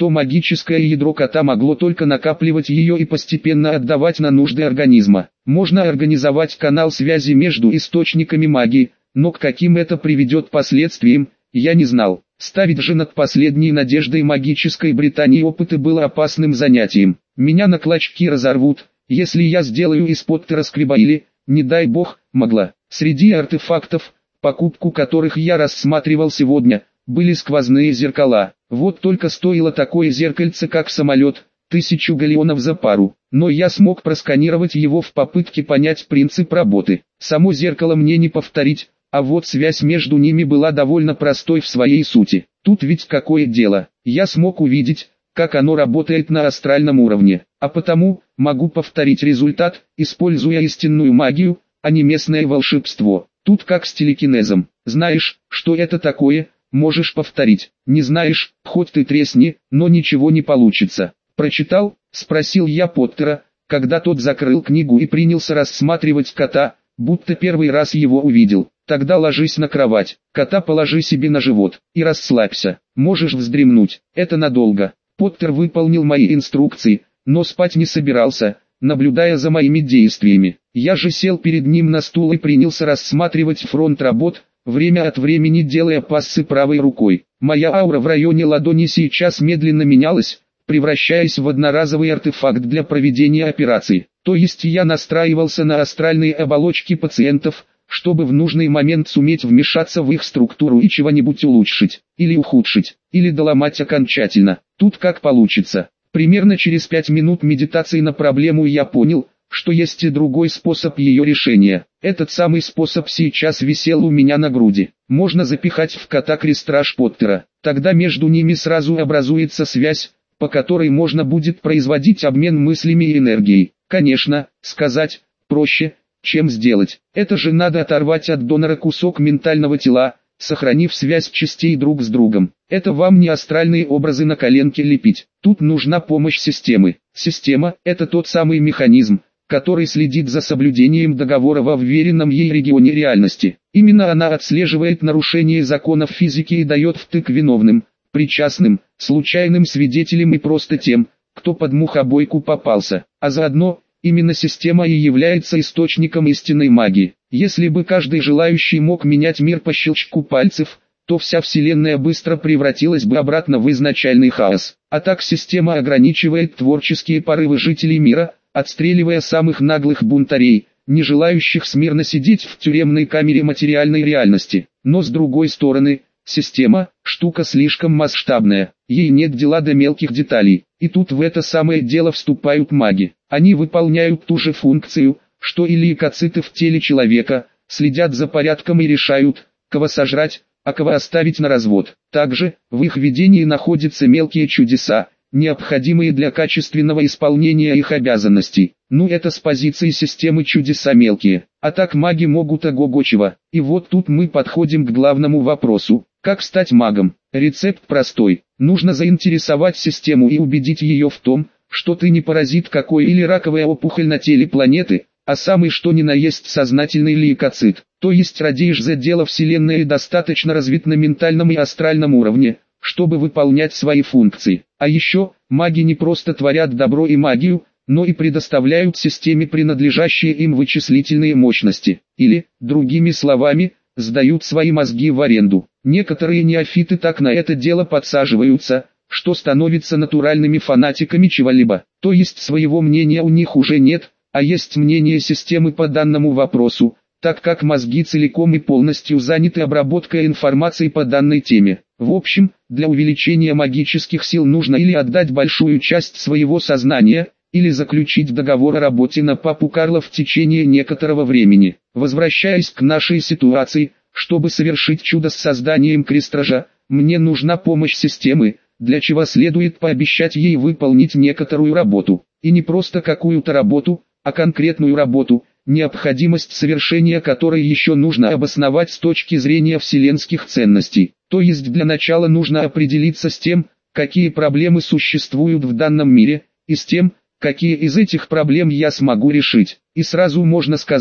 то магическое ядро кота могло только накапливать ее и постепенно отдавать на нужды организма. Можно организовать канал связи между источниками магии, но к каким это приведет последствиям, я не знал. Ставить же над последней надеждой магической Британии опыты было опасным занятием. Меня на клочки разорвут, если я сделаю из Поттера Сквиба или, не дай бог, Магла. Среди артефактов, покупку которых я рассматривал сегодня, были сквозные зеркала. Вот только стоило такое зеркальце как самолет, 1000 галлеонов за пару. Но я смог просканировать его в попытке понять принцип работы. Само зеркало мне не повторить, а вот связь между ними была довольно простой в своей сути. Тут ведь какое дело, я смог увидеть, как оно работает на астральном уровне, а потому, могу повторить результат, используя истинную магию, а не местное волшебство. Тут как с телекинезом, знаешь, что это такое, можешь повторить, не знаешь, хоть ты тресни, но ничего не получится. Прочитал? Спросил я Поттера, когда тот закрыл книгу и принялся рассматривать кота, будто первый раз его увидел. Тогда ложись на кровать, кота положи себе на живот, и расслабься, можешь вздремнуть, это надолго. Поттер выполнил мои инструкции, но спать не собирался, наблюдая за моими действиями. Я же сел перед ним на стул и принялся рассматривать фронт работ, время от времени делая пассы правой рукой. Моя аура в районе ладони сейчас медленно менялась, превращаясь в одноразовый артефакт для проведения операций. То есть я настраивался на астральные оболочки пациентов, чтобы в нужный момент суметь вмешаться в их структуру и чего-нибудь улучшить, или ухудшить, или доломать окончательно. Тут как получится. Примерно через 5 минут медитации на проблему я понял, что есть и другой способ ее решения. Этот самый способ сейчас висел у меня на груди. Можно запихать в кота крестраж Поттера. Тогда между ними сразу образуется связь, по которой можно будет производить обмен мыслями и энергией. Конечно, сказать проще, чем сделать. Это же надо оторвать от донора кусок ментального тела, сохранив связь частей друг с другом. Это вам не астральные образы на коленке лепить. Тут нужна помощь системы. Система – это тот самый механизм, который следит за соблюдением договора во вверенном ей регионе реальности. Именно она отслеживает нарушение законов физики и дает втык виновным, причастным, случайным свидетелям и просто тем, кто под мухобойку попался. А заодно, именно система и является источником истинной магии. Если бы каждый желающий мог менять мир по щелчку пальцев, то вся Вселенная быстро превратилась бы обратно в изначальный хаос. А так система ограничивает творческие порывы жителей мира, отстреливая самых наглых бунтарей, не желающих смирно сидеть в тюремной камере материальной реальности. Но с другой стороны, система – штука слишком масштабная, ей нет дела до мелких деталей. И тут в это самое дело вступают маги. Они выполняют ту же функцию, что и лейкоциты в теле человека, следят за порядком и решают, кого сожрать, а кого оставить на развод. Также, в их ведении находятся мелкие чудеса, необходимые для качественного исполнения их обязанностей. Ну это с позиции системы чудеса мелкие, а так маги могут ого-го чего. И вот тут мы подходим к главному вопросу, как стать магом. Рецепт простой, нужно заинтересовать систему и убедить ее в том, что ты не паразит какой или раковая опухоль на теле планеты, а самый что ни на есть сознательный лейкоцит. То есть радеешь за дело Вселенной и достаточно развит на ментальном и астральном уровне, чтобы выполнять свои функции. А еще, маги не просто творят добро и магию, но и предоставляют системе принадлежащие им вычислительные мощности. Или, другими словами, сдают свои мозги в аренду. Некоторые неофиты так на это дело подсаживаются, что становятся натуральными фанатиками чего-либо. То есть своего мнения у них уже нет, а есть мнение системы по данному вопросу, так как мозги целиком и полностью заняты обработкой информации по данной теме. В общем, для увеличения магических сил нужно или отдать большую часть своего сознания, или заключить договор о работе на папу Карла в течение некоторого времени. Возвращаясь к нашей ситуации, чтобы совершить чудо с созданием крестража, мне нужна помощь системы, для чего следует пообещать ей выполнить некоторую работу. И не просто какую-то работу, а конкретную работу, необходимость совершения которой еще нужно обосновать с точки зрения вселенских ценностей. То есть для начала нужно определиться с тем, какие проблемы существуют в данном мире, и с тем, какие из этих проблем я смогу решить. И сразу можно сказать,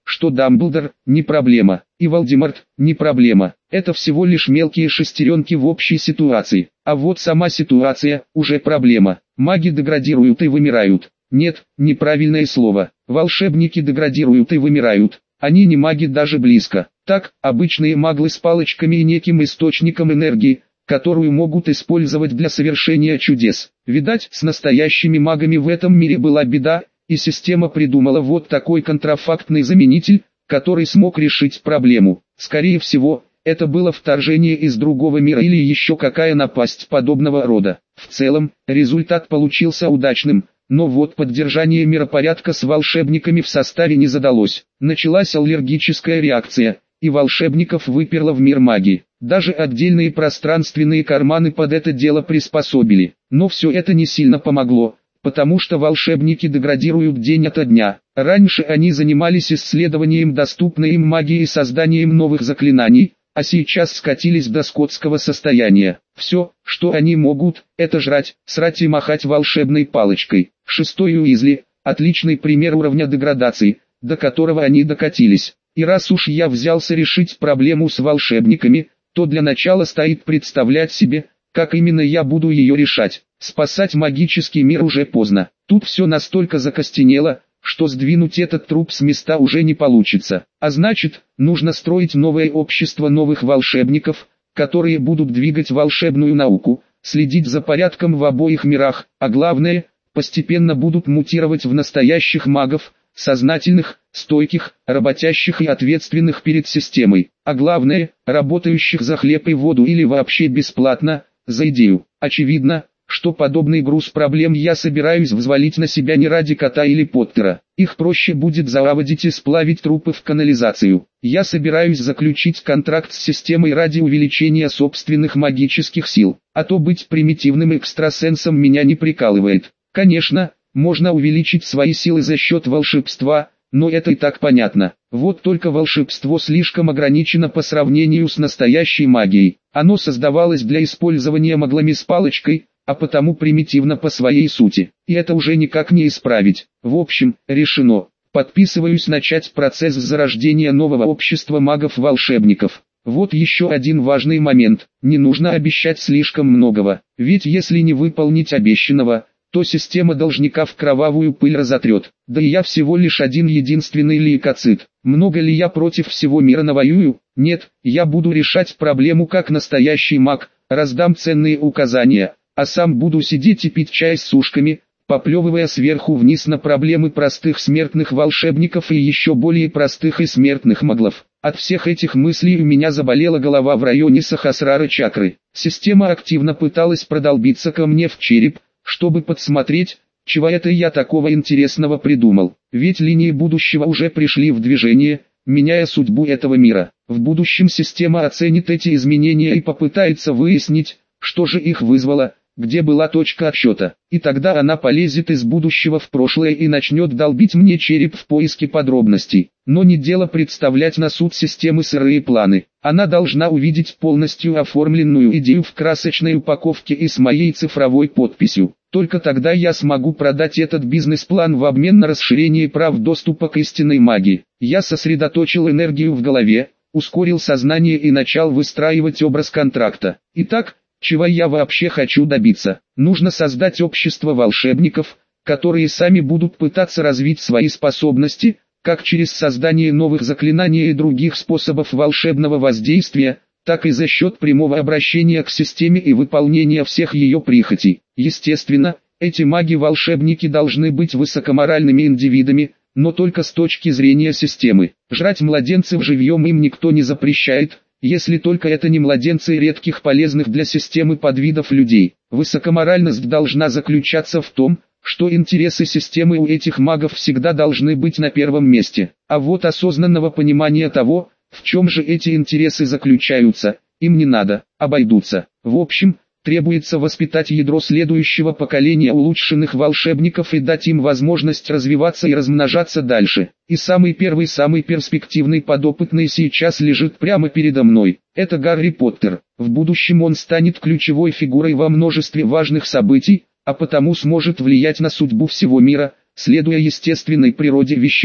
что Дамблдор – не проблема, и Волдеморт – не проблема. Это всего лишь мелкие шестеренки в общей ситуации. А вот сама ситуация – уже проблема. Маги деградируют и вымирают. Нет, неправильное слово. Волшебники деградируют и вымирают. Они не маги даже близко. Так, обычные маглы с палочками и неким источником энергии, которую могут использовать для совершения чудес. Видать, с настоящими магами в этом мире была беда, и система придумала вот такой контрафактный заменитель, который смог решить проблему. Скорее всего, это было вторжение из другого мира или еще какая напасть подобного рода. В целом, результат получился удачным, но вот поддержание миропорядка с волшебниками в составе не задалось. Началась аллергическая реакция, и волшебников выперло в мир магии. Даже отдельные пространственные карманы под это дело приспособили. Но все это не сильно помогло, потому что волшебники деградируют день ото дня. Раньше они занимались исследованием доступной им магии и созданием новых заклинаний, а сейчас скатились до скотского состояния. Все, что они могут, это жрать, срать и махать волшебной палочкой. Шестой Уизли – отличный пример уровня деградации, до которого они докатились. И раз уж я взялся решить проблему с волшебниками, то для начала стоит представлять себе, как именно я буду ее решать. Спасать магический мир уже поздно. Тут все настолько закостенело, что сдвинуть этот труп с места уже не получится. А значит, нужно строить новое общество новых волшебников, которые будут двигать волшебную науку, следить за порядком в обоих мирах, а главное, постепенно будут мутировать в настоящих магов, сознательных, стойких, работящих и ответственных перед системой, а главное, работающих за хлеб и воду или вообще бесплатно, за идею. Очевидно, что подобный груз проблем я собираюсь взвалить на себя не ради Кота или Поттера. Их проще будет заводить и сплавить трупы в канализацию. Я собираюсь заключить контракт с системой ради увеличения собственных магических сил, а то быть примитивным экстрасенсом меня не прикалывает. Конечно, можно увеличить свои силы за счет волшебства, но это и так понятно. Вот только волшебство слишком ограничено по сравнению с настоящей магией. Оно создавалось для использования маглами с палочкой, а потому примитивно по своей сути. И это уже никак не исправить. В общем, решено. Подписываюсь начать процесс зарождения нового общества магов-волшебников. Вот еще один важный момент. Не нужно обещать слишком многого. Ведь если не выполнить обещанного, то система должника в кровавую пыль разотрет. Да и я всего лишь один единственный лейкоцит. Много ли я против всего мира навоюю? Нет, я буду решать проблему как настоящий маг, раздам ценные указания, а сам буду сидеть и пить чай с сушками, поплевывая сверху вниз на проблемы простых смертных волшебников и еще более простых и смертных маглов. От всех этих мыслей у меня заболела голова в районе Сахасрара чакры. Система активно пыталась продолбиться ко мне в череп, чтобы подсмотреть, чего это я такого интересного придумал. Ведь линии будущего уже пришли в движение, меняя судьбу этого мира. В будущем система оценит эти изменения и попытается выяснить, что же их вызвало, где была точка отсчета. И тогда она полезет из будущего в прошлое и начнет долбить мне череп в поиске подробностей. Но не дело представлять на суд системы сырые планы. Она должна увидеть полностью оформленную идею в красочной упаковке и с моей цифровой подписью. Только тогда я смогу продать этот бизнес-план в обмен на расширение прав доступа к истинной магии. Я сосредоточил энергию в голове, ускорил сознание и начал выстраивать образ контракта. Итак, чего я вообще хочу добиться? Нужно создать общество волшебников, которые сами будут пытаться развить свои способности, как через создание новых заклинаний и других способов волшебного воздействия, так и за счет прямого обращения к системе и выполнения всех ее прихотей. Естественно, эти маги-волшебники должны быть высокоморальными индивидами, но только с точки зрения системы. Жрать младенцев живьем им никто не запрещает, если только это не младенцы редких полезных для системы подвидов людей. Высокоморальность должна заключаться в том, что интересы системы у этих магов всегда должны быть на первом месте. А вот осознанного понимания того, в чем же эти интересы заключаются, им не надо, обойдутся. В общем, требуется воспитать ядро следующего поколения улучшенных волшебников и дать им возможность развиваться и размножаться дальше. И самый первый, самый перспективный подопытный сейчас лежит прямо передо мной. Это Гарри Поттер. В будущем он станет ключевой фигурой во множестве важных событий, а потому сможет влиять на судьбу всего мира, следуя естественной природе вещей.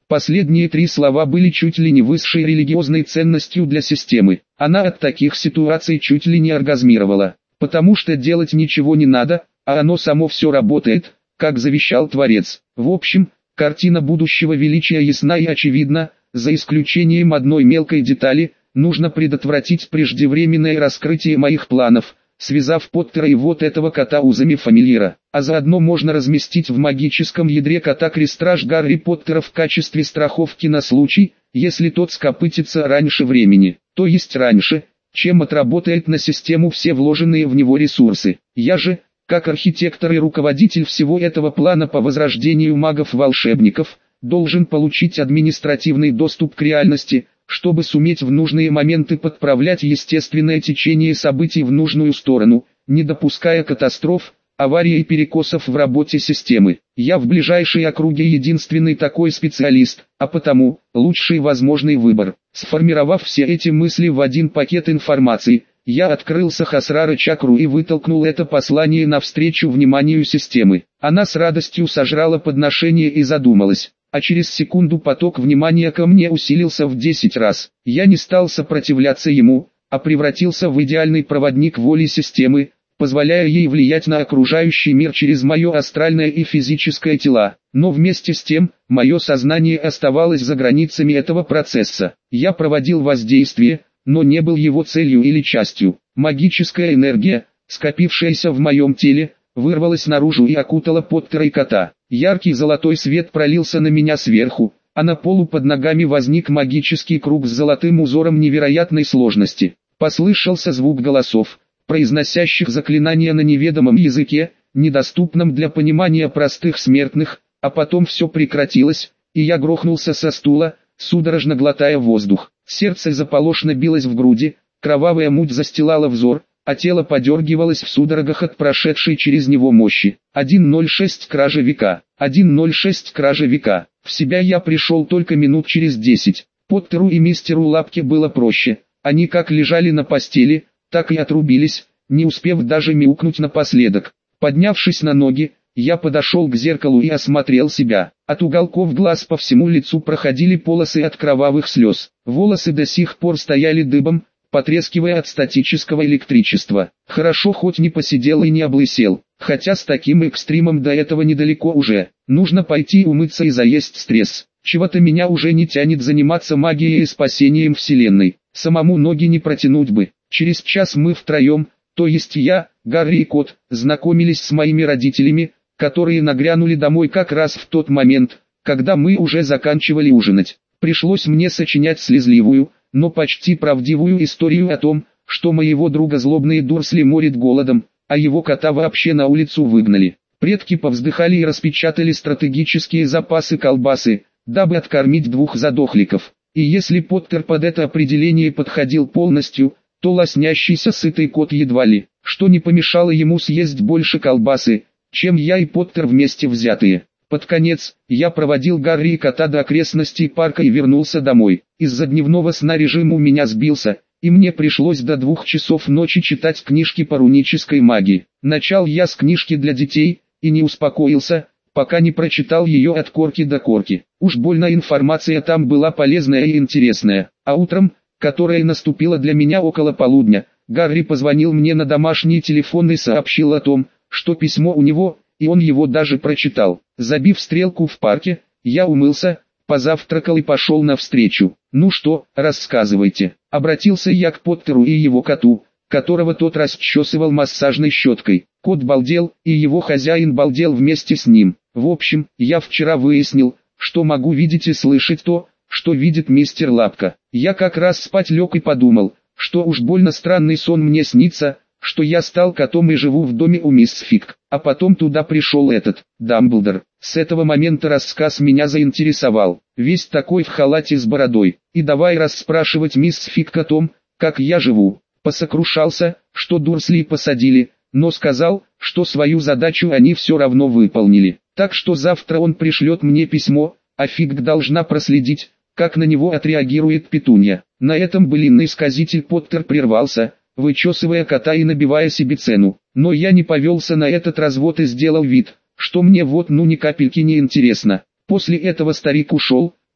Последние 3 слова были чуть ли не высшей религиозной ценностью для системы. Она от таких ситуаций чуть ли не оргазмировала. Потому что делать ничего не надо, а оно само все работает, как завещал Творец. В общем, картина будущего величия ясна и очевидна, за исключением одной мелкой детали: нужно предотвратить преждевременное раскрытие моих планов, связав Поттера и вот этого кота узами фамильяра. А заодно можно разместить в магическом ядре кота крестраж Гарри Поттера в качестве страховки на случай, если тот скопытится раньше времени, то есть раньше, чем отработает на систему все вложенные в него ресурсы. Я же, как архитектор и руководитель всего этого плана по возрождению магов-волшебников, должен получить административный доступ к реальности, чтобы суметь в нужные моменты подправлять естественное течение событий в нужную сторону, не допуская катастроф, аварий и перекосов в работе системы. Я в ближайшей округе единственный такой специалист, а потому, лучший возможный выбор. Сформировав все эти мысли в один пакет информации, я открыл Сахасрара-чакру и вытолкнул это послание навстречу вниманию системы. Она с радостью сожрала подношение и задумалась. А через секунду поток внимания ко мне усилился в 10 раз. Я не стал сопротивляться ему, а превратился в идеальный проводник воли системы, позволяя ей влиять на окружающий мир через мое астральное и физическое тела. Но вместе с тем, мое сознание оставалось за границами этого процесса. Я проводил воздействие, но не был его целью или частью. Магическая энергия, скопившаяся в моем теле, вырвалась наружу и окутала Поттера и кота. Яркий золотой свет пролился на меня сверху, а на полу под ногами возник магический круг с золотым узором невероятной сложности. Послышался звук голосов, произносящих заклинания на неведомом языке, недоступном для понимания простых смертных, а потом все прекратилось, и я грохнулся со стула, судорожно глотая воздух. Сердце заполошно билось в груди, кровавая муть застилала взор, а тело подергивалось в судорогах от прошедшей через него мощи. 1.06 Кража века. 1.06 Кража века. В себя я пришел только минут через 10. Поттеру и мистеру Лапке было проще. Они как лежали на постели, так и отрубились, не успев даже мяукнуть напоследок. Поднявшись на ноги, я подошел к зеркалу и осмотрел себя. От уголков глаз по всему лицу проходили полосы от кровавых слез. Волосы до сих пор стояли дыбом, потрескивая от статического электричества. Хорошо хоть не посидел и не облысел, хотя с таким экстримом до этого недалеко уже. Нужно пойти умыться и заесть стресс. Чего-то меня уже не тянет заниматься магией и спасением вселенной. Самому ноги не протянуть бы. Через час мы втроем, то есть я, Гарри и кот, знакомились с моими родителями, которые нагрянули домой как раз в тот момент, когда мы уже заканчивали ужинать. Пришлось мне сочинять слезливую, но почти правдивую историю о том, что моего друга злобные Дурсли морит голодом, а его кота вообще на улицу выгнали. Предки повздыхали и распечатали стратегические запасы колбасы, дабы откормить 2 задохликов. И если Поттер под это определение подходил полностью, то лоснящийся сытый кот едва ли, что не помешало ему съесть больше колбасы, чем я и Поттер вместе взятые. Под конец, я проводил Гарри и кота до окрестностей парка и вернулся домой. Из-за дневного сна режим у меня сбился, и мне пришлось до 2 часов ночи читать книжки по рунической магии. Начал я с книжки для детей, и не успокоился, пока не прочитал ее от корки до корки. Уж больно информация там была полезная и интересная. А утром, которое наступило для меня около полудня, Гарри позвонил мне на домашний телефон и сообщил о том, что письмо у него, и он его даже прочитал. Забив стрелку в парке, я умылся, позавтракал и пошел навстречу. «Ну что, рассказывайте», — обратился я к Поттеру и его коту, которого тот расчесывал массажной щеткой. Кот балдел, и его хозяин балдел вместе с ним. В общем, я вчера выяснил, что могу видеть и слышать то, что видит мистер Лапка. Я как раз спать лег и подумал, что уж больно странный сон мне снится, что я стал котом и живу в доме у мисс Фиг, а потом туда пришел этот, Дамблдор. С этого момента рассказ меня заинтересовал, весь такой в халате с бородой, и давай расспрашивать мисс Фиг о том, как я живу. Посокрушался, что Дурсли посадили, но сказал, что свою задачу они все равно выполнили. Так что завтра он пришлет мне письмо, а Фиг должна проследить, как на него отреагирует Петунья. На этом былинный сказитель Поттер прервался, вычесывая кота и набивая себе цену. Но я не повелся на этот развод и сделал вид, что мне вот ни капельки не интересно. После этого старик ушел,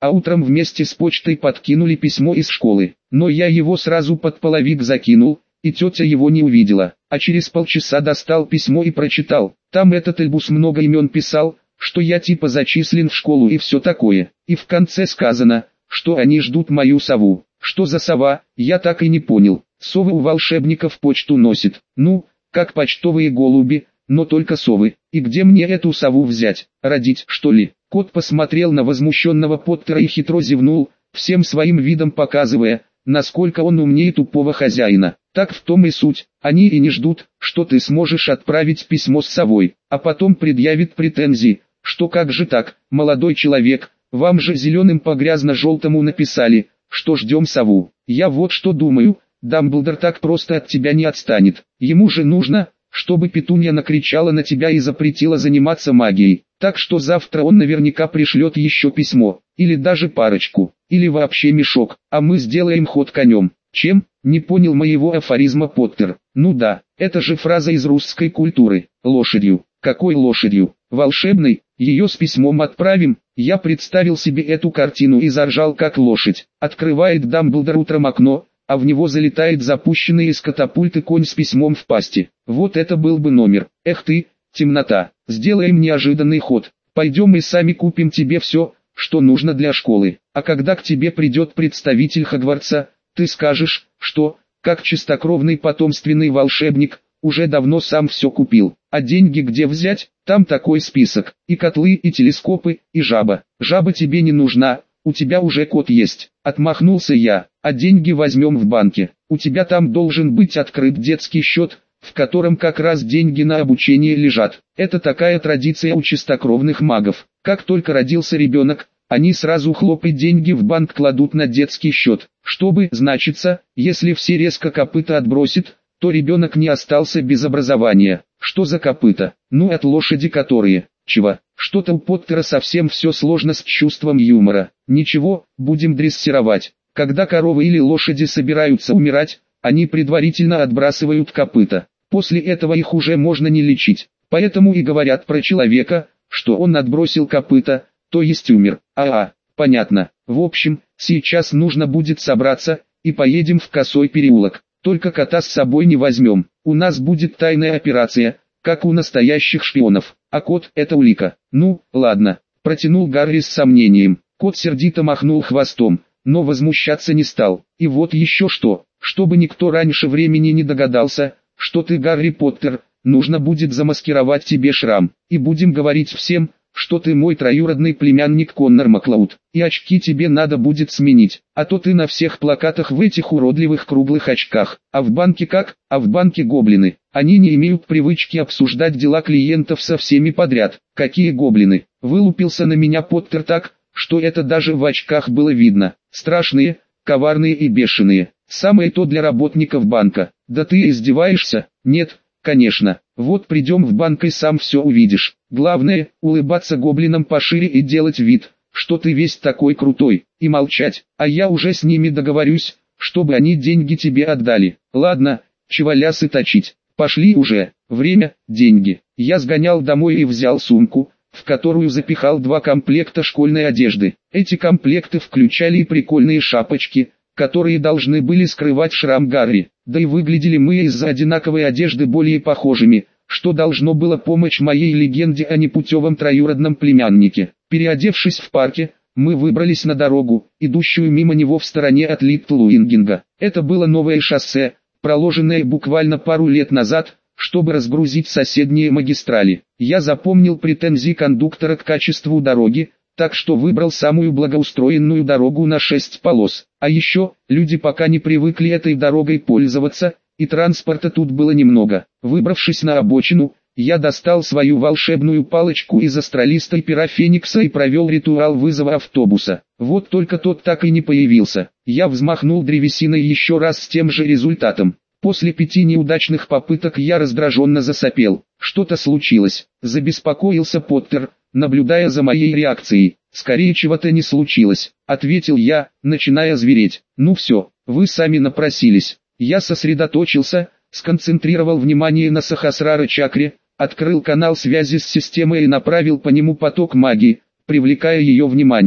а утром вместе с почтой подкинули письмо из школы. Но я его сразу под половик закинул, и тетя его не увидела, а через полчаса достал письмо и прочитал. Там этот Эльбус много имен писал, что я типа зачислен в школу и все такое. И в конце сказано, что они ждут мою сову. Что за сова, я так и не понял. Совы у волшебников почту носят. Ну, как почтовые голуби, но только совы. И где мне эту сову взять? Родить, что ли? Кот посмотрел на возмущенного Поттера и хитро зевнул, всем своим видом показывая, насколько он умнее тупого хозяина. Так в том и суть, они и не ждут, что ты сможешь отправить письмо с совой, а потом предъявит претензии, что как же так, молодой человек, вам же зеленым по грязно-желтому написали, что ждем сову. Я вот что думаю, Дамблдор так просто от тебя не отстанет, ему же нужно, чтобы Петунья накричала на тебя и запретила заниматься магией. Так что завтра он наверняка пришлет еще письмо, или даже парочку, или вообще мешок, а мы сделаем ход конем. Чем? Не понял моего афоризма Поттер. Ну да, это же фраза из русской культуры. Лошадью. Какой лошадью? Волшебной? Ее с письмом отправим? Я представил себе эту картину и заржал как лошадь. Открывает Дамблдор утром окно, а в него залетает запущенный из катапульты конь с письмом в пасти. Вот это был бы номер. Эх ты, темнота. Сделаем неожиданный ход. Пойдем и сами купим тебе все, что нужно для школы. А когда к тебе придет представитель Хогвартса, ты скажешь, что, как чистокровный потомственный волшебник, уже давно сам все купил. А деньги где взять? Там такой список. И котлы, и телескопы, и жаба. Жаба тебе не нужна, у тебя уже кот есть. Отмахнулся я. А деньги возьмем в банке. У тебя там должен быть открыт детский счет, в котором как раз деньги на обучение лежат. Это такая традиция у чистокровных магов. Как только родился ребенок, они сразу хлопают деньги в банк кладут на детский счет. Чтобы, значится, если все резко копыта отбросит, то ребенок не остался без образования. Что за копыта? Ну от лошади которые. Чего? Что-то у Поттера совсем все сложно с чувством юмора. Ничего, будем дрессировать. Когда коровы или лошади собираются умирать, они предварительно отбрасывают копыта. После этого их уже можно не лечить. Поэтому и говорят про человека, что он отбросил копыта, то есть умер. Понятно. В общем, сейчас нужно будет собраться, и поедем в Косой переулок. Только кота с собой не возьмем. У нас будет тайная операция, как у настоящих шпионов. А кот – это улика. Ну, ладно. Протянул Гарри с сомнением. Кот сердито махнул хвостом, но возмущаться не стал. И вот еще что. Чтобы никто раньше времени не догадался, что ты Гарри Поттер, нужно будет замаскировать тебе шрам. И будем говорить всем, что ты мой троюродный племянник Коннор Маклауд. И очки тебе надо будет сменить, а то ты на всех плакатах в этих уродливых круглых очках. А в банке как? А в банке гоблины. Они не имеют привычки обсуждать дела клиентов со всеми подряд. Какие гоблины? Вылупился на меня Поттер так, что это даже в очках было видно. Страшные, коварные и бешеные. Самое то для работников банка. Да ты издеваешься? Нет, конечно. Вот придем в банк и сам все увидишь. Главное, улыбаться гоблинам пошире и делать вид, что ты весь такой крутой, и молчать. А я уже с ними договорюсь, чтобы они деньги тебе отдали. Ладно, чего лясы точить. Пошли уже. Время, деньги. Я сгонял домой и взял сумку, в которую запихал 2 комплекта школьной одежды. Эти комплекты включали и прикольные шапочки, которые должны были скрывать шрам Гарри. Да и выглядели мы из-за одинаковой одежды более похожими, что должно было помочь моей легенде о непутевом троюродном племяннике. Переодевшись в парке, мы выбрались на дорогу, идущую мимо него в стороне от Литтлуингинга. Это было новое шоссе, проложенное буквально пару лет назад, чтобы разгрузить соседние магистрали. Я запомнил претензии кондуктора к качеству дороги, так что выбрал самую благоустроенную дорогу на 6 полос. А еще, люди пока не привыкли этой дорогой пользоваться, и транспорта тут было немного. Выбравшись на обочину, я достал свою волшебную палочку из астралиста и пера Феникса и провел ритуал вызова автобуса. Вот только тот так и не появился. Я взмахнул древесиной еще раз с тем же результатом. После 5 неудачных попыток я раздраженно засопел. Что-то случилось. Забеспокоился Поттер, наблюдая за моей реакцией. «Скорее чего-то не случилось», — ответил я, начиная звереть. «Ну все, вы сами напросились». Я сосредоточился, сконцентрировал внимание на Сахасрара-чакре, открыл канал связи с системой и направил по нему поток магии, привлекая ее внимание.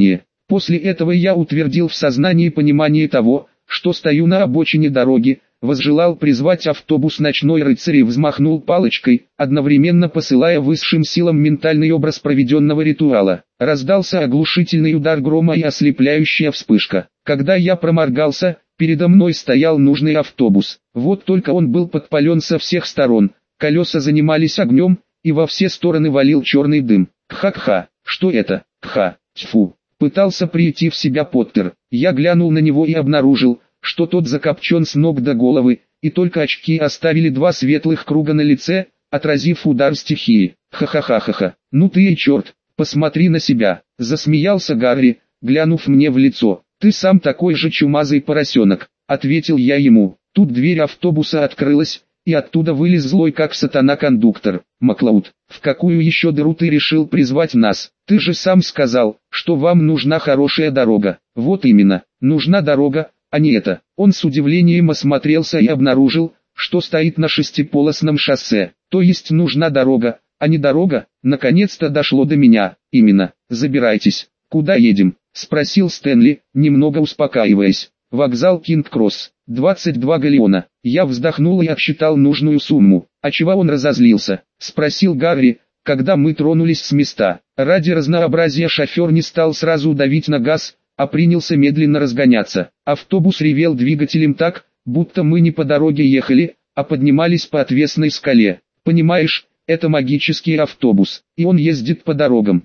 После этого я утвердил в сознании понимание того, что стою на обочине дороги, возжелал призвать автобус «Ночной рыцарь» и взмахнул палочкой, одновременно посылая высшим силам ментальный образ проведенного ритуала. Раздался оглушительный удар грома и ослепляющая вспышка. Когда я проморгался, передо мной стоял нужный автобус. Вот только он был подпален со всех сторон, колеса занимались огнем, и во все стороны валил черный дым. Кха-кха, что это? Кха, тьфу. Пытался прийти в себя Поттер. Я глянул на него и обнаружил, что тот закопчен с ног до головы, и только очки оставили два светлых круга на лице, отразив удар стихии. Ха-ха-ха-ха-ха. Ну ты и черт, посмотри на себя. Засмеялся Гарри, глянув мне в лицо. Ты сам такой же чумазый поросенок, ответил я ему. Тут дверь автобуса открылась, и оттуда вылез злой как сатана кондуктор. Маклауд, в какую еще дыру ты решил призвать нас? Ты же сам сказал, что вам нужна хорошая дорога. Вот именно, нужна дорога, а не это. Он с удивлением осмотрелся и обнаружил, что стоит на шестиполосном шоссе. То есть нужна дорога, а не дорога. Наконец-то дошло до меня. Именно. Забирайтесь. Куда едем? Спросил Стэнли, немного успокаиваясь. Вокзал Кинг-Кросс. 22 галеона. Я вздохнул и отсчитал нужную сумму. А чего он разозлился? Спросил Гарри, когда мы тронулись с места. Ради разнообразия шофер не стал сразу давить на газ, а принялся медленно разгоняться. Автобус ревел двигателем так, будто мы не по дороге ехали, а поднимались по отвесной скале. Понимаешь, это магический автобус, и он ездит по дорогам.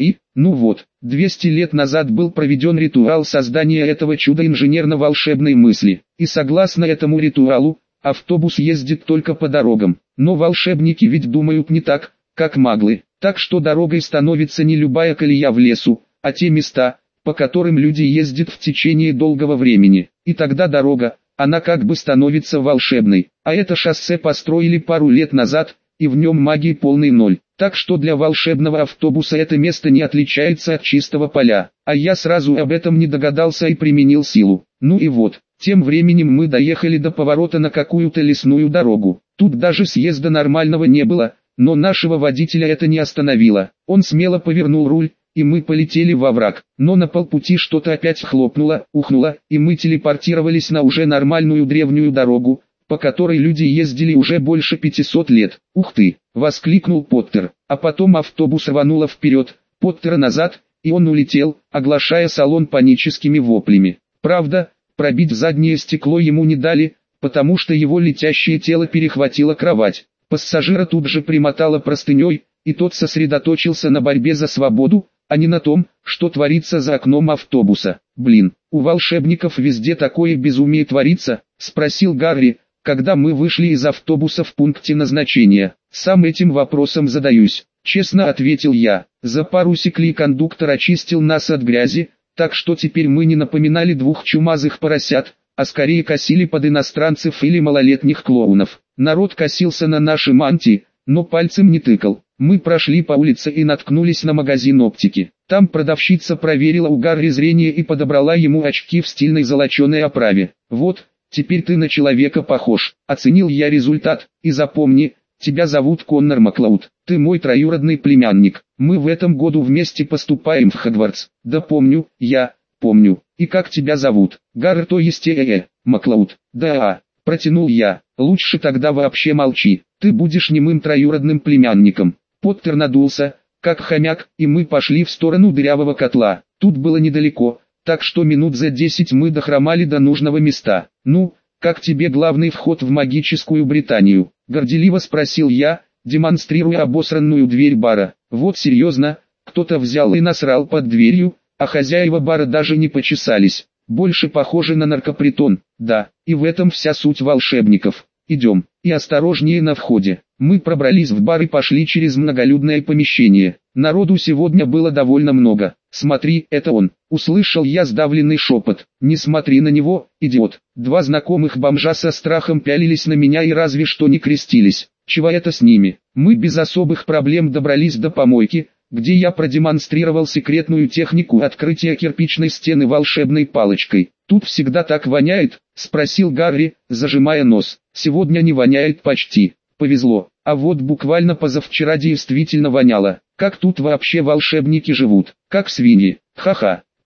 Ну вот, 200 лет назад был проведен ритуал создания этого чуда инженерно-волшебной мысли. И согласно этому ритуалу, автобус ездит только по дорогам. Но волшебники ведь думают не так, как маглы. Так что дорогой становится не любая колея в лесу, а те места, по которым люди ездят в течение долгого времени. И тогда дорога, она как бы становится волшебной. А это шоссе построили пару лет назад, и в нем магии полный ноль. Так что для волшебного автобуса это место не отличается от чистого поля. А я сразу об этом не догадался и применил силу. Ну и вот, тем временем мы доехали до поворота на какую-то лесную дорогу. Тут даже съезда нормального не было, но нашего водителя это не остановило. Он смело повернул руль, и мы полетели во враг. Но на полпути что-то опять хлопнуло, ухнуло, и мы телепортировались на уже нормальную древнюю дорогу, по которой люди ездили уже больше 500 лет. «Ух ты!» — воскликнул Поттер. А потом автобус рвануло вперед, Поттера назад, и он улетел, оглашая салон паническими воплями. Правда, пробить заднее стекло ему не дали, потому что его летящее тело перехватило кровать. Пассажира тут же примотало простыней, и тот сосредоточился на борьбе за свободу, а не на том, что творится за окном автобуса. «Блин, у волшебников везде такое безумие творится?» — спросил Гарри, когда мы вышли из автобуса в пункте назначения. «Сам этим вопросом задаюсь», — честно ответил я. За пару секунд кондуктор очистил нас от грязи, так что теперь мы не напоминали двух чумазых поросят, а скорее косили под иностранцев или малолетних клоунов. Народ косился на наши мантии, но пальцем не тыкал. Мы прошли по улице и наткнулись на магазин оптики. Там продавщица проверила у Гарри зрение и подобрала ему очки в стильной золоченой оправе. «Вот, теперь ты на человека похож», — оценил я результат. «И запомни, тебя зовут Коннор Маклауд. Ты мой троюродный племянник. Мы в этом году вместе поступаем в Хогвартс». «Да помню, я помню. И как тебя зовут?» «Гарри, то есть Маклауд». «Да, протянул я. Лучше тогда вообще молчи. Ты будешь немым троюродным племянником». Поттер надулся, как хомяк, и мы пошли в сторону дырявого котла. Тут было недалеко, так что минут за 10 мы дохромали до нужного места. «Ну, как тебе главный вход в магическую Британию?» — горделиво спросил я, демонстрируя обосранную дверь бара. «Вот серьезно, кто-то взял и насрал под дверью, а хозяева бара даже не почесались. Больше похоже на наркопритон, да, и в этом вся суть волшебников. Идем, и осторожнее на входе». Мы пробрались в бар и пошли через многолюдное помещение. Народу сегодня было довольно много. «Смотри, это он!» — услышал я сдавленный шепот. «Не смотри на него, идиот!» Два знакомых бомжа со страхом пялились на меня и разве что не крестились. Чего это с ними? Мы без особых проблем добрались до помойки, где я продемонстрировал секретную технику открытия кирпичной стены волшебной палочкой. «Тут всегда так воняет?» — спросил Гарри, зажимая нос. «Сегодня не воняет почти. Повезло, а вот буквально позавчера действительно воняло. Как тут вообще волшебники живут? Как свиньи? Ха-ха».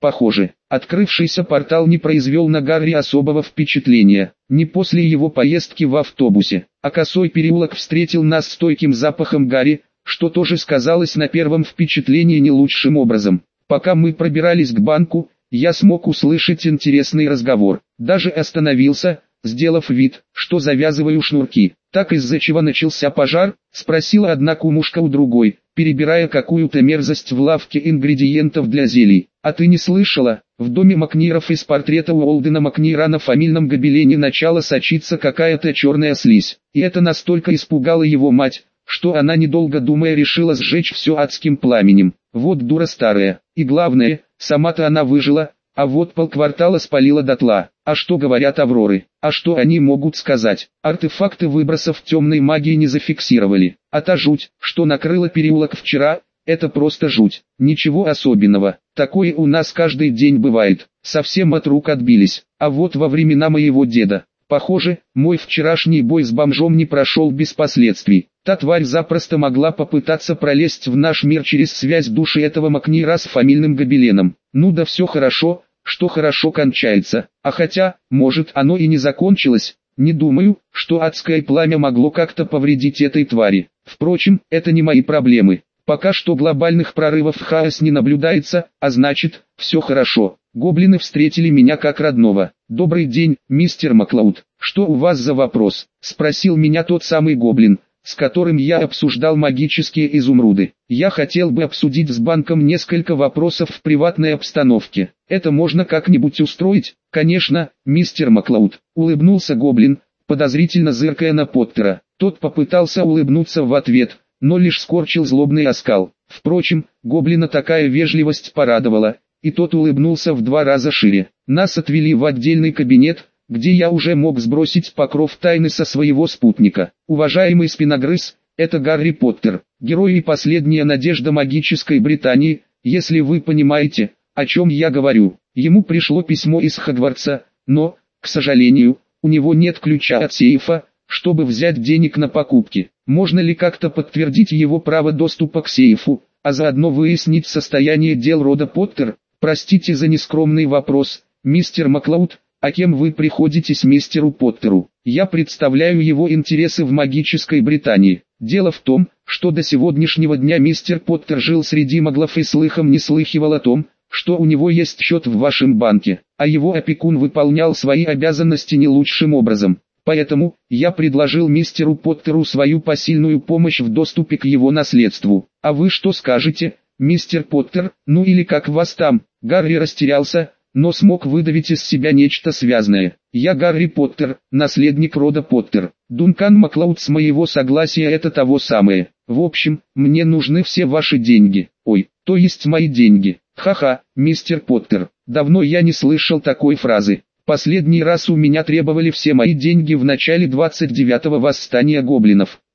Похоже, открывшийся портал не произвел на Гарри особого впечатления. Не после его поездки в автобусе, а косой переулок встретил нас стойким запахом гари, что тоже сказалось на первом впечатлении не лучшим образом. Пока мы пробирались к банку, я смог услышать интересный разговор. Даже остановился, сделав вид, что завязываю шнурки. «Так из-за чего начался пожар?» — спросила одна кумушка у другой, перебирая какую-то мерзость в лавке ингредиентов для зелий. «А ты не слышала? В доме Макниров из портрета Уолдена Макнира на фамильном гобелене начала сочиться какая-то черная слизь. И это настолько испугало его мать, что она, недолго думая, решила сжечь все адским пламенем. Вот дура старая. И главное, сама-то она выжила, а вот полквартала спалила дотла. А что говорят Авроры? А что они могут сказать? Артефакты выбросов темной магии не зафиксировали. А та жуть, что накрыла переулок вчера, это просто жуть. Ничего особенного. Такое у нас каждый день бывает. Совсем от рук отбились. А вот во времена моего деда, похоже, мой вчерашний бой с бомжом не прошел без последствий. Та тварь запросто могла попытаться пролезть в наш мир через связь души этого Макнира с фамильным гобеленом. Ну да все хорошо, что хорошо кончается. А хотя, может, оно и не закончилось. Не думаю, что адское пламя могло как-то повредить этой твари. Впрочем, это не мои проблемы. Пока что глобальных прорывов в хаос не наблюдается, а значит, все хорошо. Гоблины встретили меня как родного. «Добрый день, мистер Маклауд. Что у вас за вопрос?» — спросил меня тот самый гоблин, с которым я обсуждал магические изумруды. «Я хотел бы обсудить с банком несколько вопросов в приватной обстановке. Это можно как-нибудь устроить?» «Конечно, мистер Маклауд», — улыбнулся гоблин, подозрительно зыркая на Поттера. Тот попытался улыбнуться в ответ, но лишь скорчил злобный оскал. Впрочем, гоблина такая вежливость порадовала, и тот улыбнулся в 2 раза шире. Нас отвели в отдельный кабинет, где я уже мог сбросить покров тайны со своего спутника. «Уважаемый спиногрыз, это Гарри Поттер, герой и последняя надежда магической Британии, если вы понимаете, о чем я говорю. Ему пришло письмо из Хогвартса, но, к сожалению, у него нет ключа от сейфа, чтобы взять денег на покупки. Можно ли как-то подтвердить его право доступа к сейфу, а заодно выяснить состояние дел рода Поттер? Простите за нескромный вопрос, мистер Маклауд, а кем вы приходитесь мистеру Поттеру? Я представляю его интересы в магической Британии. Дело в том, что до сегодняшнего дня мистер Поттер жил среди маглов и слыхом не слыхивал о том, что у него есть счет в вашем банке, а его опекун выполнял свои обязанности не лучшим образом. Поэтому, я предложил мистеру Поттеру свою посильную помощь в доступе к его наследству. А вы что скажете, мистер Поттер, ну или как вас там? Гарри растерялся, но смог выдавить из себя нечто связное. Я Гарри Поттер, наследник рода Поттер. Дункан Маклауд, с моего согласия это того самое. В общем, мне нужны все ваши деньги. Ой, то есть мои деньги. Ха-ха, мистер Поттер, давно я не слышал такой фразы. Последний раз у меня требовали все мои деньги в начале 29-го восстания гоблинов.